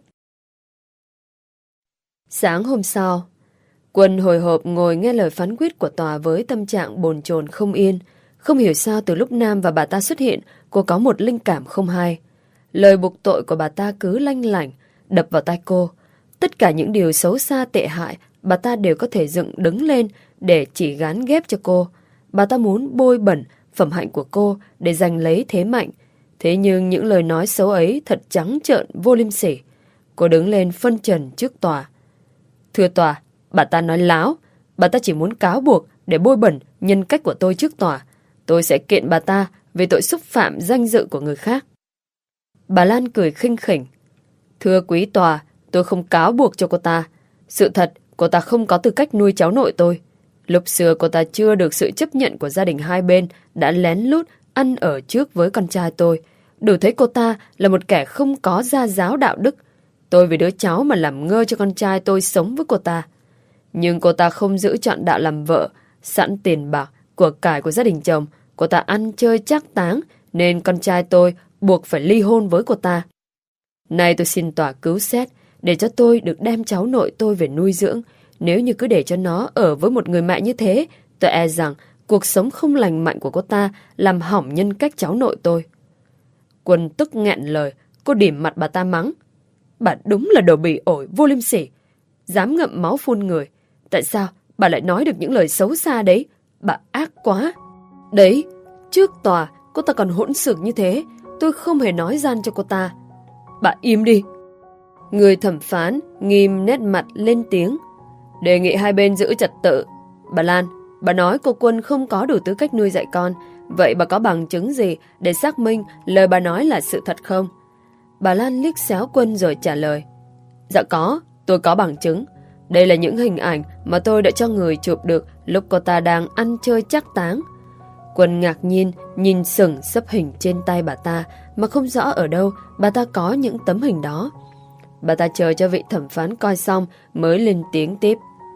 Sáng hôm sau, Quân hồi hộp ngồi nghe lời phán quyết của tòa với tâm trạng bồn chồn không yên. Không hiểu sao từ lúc Nam và bà ta xuất hiện, cô có một linh cảm không hay. Lời buộc tội của bà ta cứ lanh lảnh, đập vào tai cô. Tất cả những điều xấu xa tệ hại, bà ta đều có thể dựng đứng lên để chỉ gán ghép cho cô. Bà ta muốn bôi bẩn phẩm hạnh của cô để giành lấy thế mạnh. Thế nhưng những lời nói xấu ấy thật trắng trợn vô liêm sỉ. Cô đứng lên phân trần trước tòa. Thưa tòa, bà ta nói láo. Bà ta chỉ muốn cáo buộc để bôi bẩn nhân cách của tôi trước tòa. Tôi sẽ kiện bà ta vì tội xúc phạm danh dự của người khác. Bà Lan cười khinh khỉnh. Thưa quý tòa, tôi không cáo buộc cho cô ta. Sự thật, cô ta không có tư cách nuôi cháu nội tôi. Lúc xưa cô ta chưa được sự chấp nhận của gia đình hai bên, đã lén lút ăn ở trước với con trai tôi. Đủ thấy cô ta là một kẻ không có gia giáo đạo đức. Tôi vì đứa cháu mà làm ngơ cho con trai tôi sống với cô ta. Nhưng cô ta không giữ trọn đạo làm vợ. Sẵn tiền bạc, của cải của gia đình chồng, cô ta ăn chơi trác táng, nên con trai tôi buộc phải ly hôn với cô ta. Nay tôi xin tòa cứu xét, để cho tôi được đem cháu nội tôi về nuôi dưỡng. Nếu như cứ để cho nó ở với một người mẹ như thế, tôi e rằng cuộc sống không lành mạnh của cô ta làm hỏng nhân cách cháu nội tôi. Quân tức nghẹn lời, cô điểm mặt bà ta mắng. Bà đúng là đồ bỉ ổi vô liêm sỉ, dám ngậm máu phun người. Tại sao bà lại nói được những lời xấu xa đấy? Bà ác quá. Đấy, trước tòa cô ta còn hỗn xược như thế, tôi không hề nói gian cho cô ta. Bà im đi. Người thẩm phán nghiêm nét mặt lên tiếng. Đề nghị hai bên giữ trật tự. Bà Lan, bà nói cô Quân không có đủ tư cách nuôi dạy con. Vậy bà có bằng chứng gì để xác minh lời bà nói là sự thật không? Bà Lan liếc xéo Quân rồi trả lời. Dạ có, tôi có bằng chứng. Đây là những hình ảnh mà tôi đã cho người chụp được lúc cô ta đang ăn chơi trác táng. Quân ngạc nhiên nhìn sừng sấp hình trên tay bà ta mà không rõ ở đâu bà ta có những tấm hình đó. Bà ta chờ cho vị thẩm phán coi xong mới lên tiếng tiếp.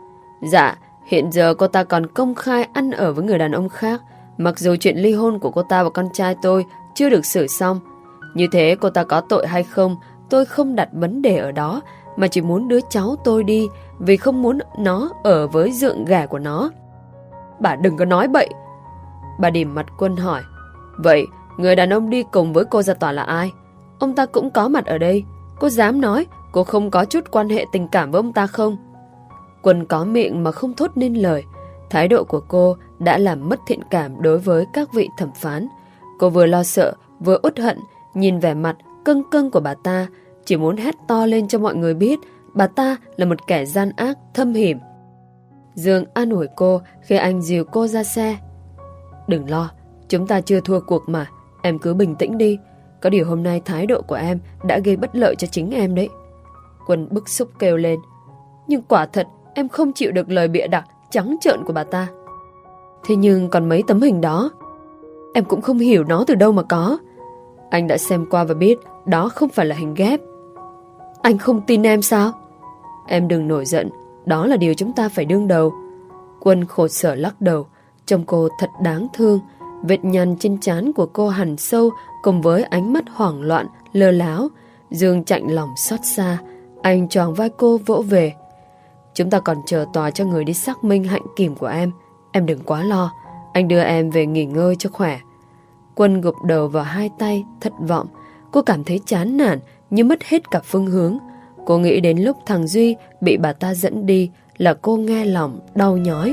Dạ, hiện giờ cô ta còn công khai ăn ở với người đàn ông khác, mặc dù chuyện ly hôn của cô ta và con trai tôi chưa được xử xong. Như thế cô ta có tội hay không, tôi không đặt vấn đề ở đó, mà chỉ muốn đứa cháu tôi đi vì không muốn nó ở với dượng ghẻ của nó. Bà đừng có nói bậy. Bà điểm mặt Quân hỏi. Vậy người đàn ông đi cùng với cô ra tòa là ai? Ông ta cũng có mặt ở đây. Cô dám nói cô không có chút quan hệ tình cảm với ông ta không? Quân có miệng mà không thốt nên lời. Thái độ của cô đã làm mất thiện cảm đối với các vị thẩm phán. Cô vừa lo sợ vừa uất hận, nhìn vẻ mặt cưng cưng của bà ta, chỉ muốn hét to lên cho mọi người biết bà ta là một kẻ gian ác thâm hiểm. Dương an ủi cô khi anh dìu cô ra xe. Đừng lo, chúng ta chưa thua cuộc mà, em cứ bình tĩnh đi. Có điều hôm nay thái độ của em đã gây bất lợi cho chính em đấy. Quân bức xúc kêu lên. Nhưng quả thật em không chịu được lời bịa đặt trắng trợn của bà ta. Thế nhưng còn mấy tấm hình đó, em cũng không hiểu nó từ đâu mà có. Anh đã xem qua và biết đó không phải là hình ghép. Anh không tin em sao? Em đừng nổi giận, đó là điều chúng ta phải đương đầu. Quân khổ sở lắc đầu. Trông cô thật đáng thương. Vết nhăn trên trán của cô hằn sâu cùng với ánh mắt hoảng loạn, lơ láo. Dương chạnh lòng xót xa. Anh choàng vai cô vỗ về. Chúng ta còn chờ tòa cho người đi xác minh hạnh kiểm của em. Em đừng quá lo. Anh đưa em về nghỉ ngơi cho khỏe. Quân gục đầu vào hai tay, thất vọng. Cô cảm thấy chán nản, như mất hết cả phương hướng. Cô nghĩ đến lúc thằng Duy bị bà ta dẫn đi là cô nghe lòng đau nhói.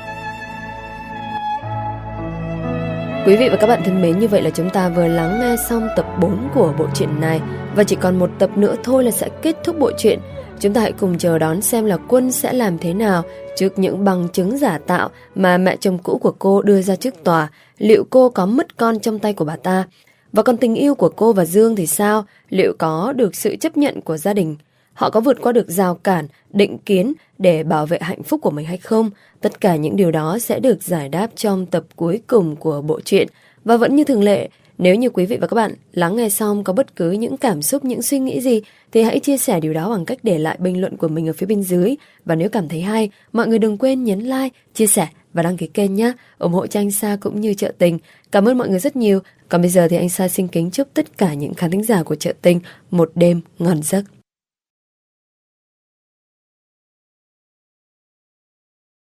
Quý vị và các bạn thân mến, như vậy là chúng ta vừa lắng nghe xong tập bốn của bộ truyện này. Và chỉ còn một tập nữa thôi là sẽ kết thúc bộ truyện. Chúng ta hãy cùng chờ đón xem là Quân sẽ làm thế nào trước những bằng chứng giả tạo mà mẹ chồng cũ của cô đưa ra trước tòa. Liệu cô có mất con trong tay của bà ta? Và còn tình yêu của cô và Dương thì sao? Liệu có được sự chấp nhận của gia đình? Họ có vượt qua được rào cản, định kiến để bảo vệ hạnh phúc của mình hay không? Tất cả những điều đó sẽ được giải đáp trong tập cuối cùng của bộ truyện. Và vẫn như thường lệ, nếu như quý vị và các bạn lắng nghe xong có bất cứ những cảm xúc, những suy nghĩ gì thì hãy chia sẻ điều đó bằng cách để lại bình luận của mình ở phía bên dưới. Và nếu cảm thấy hay, mọi người đừng quên nhấn like, chia sẻ và đăng ký kênh nhé, ủng hộ cho anh Sa cũng như Chợ Tình. Cảm ơn mọi người rất nhiều. Còn bây giờ thì anh Sa xin kính chúc tất cả những khán thính giả của Chợ Tình một đêm ngon giấc.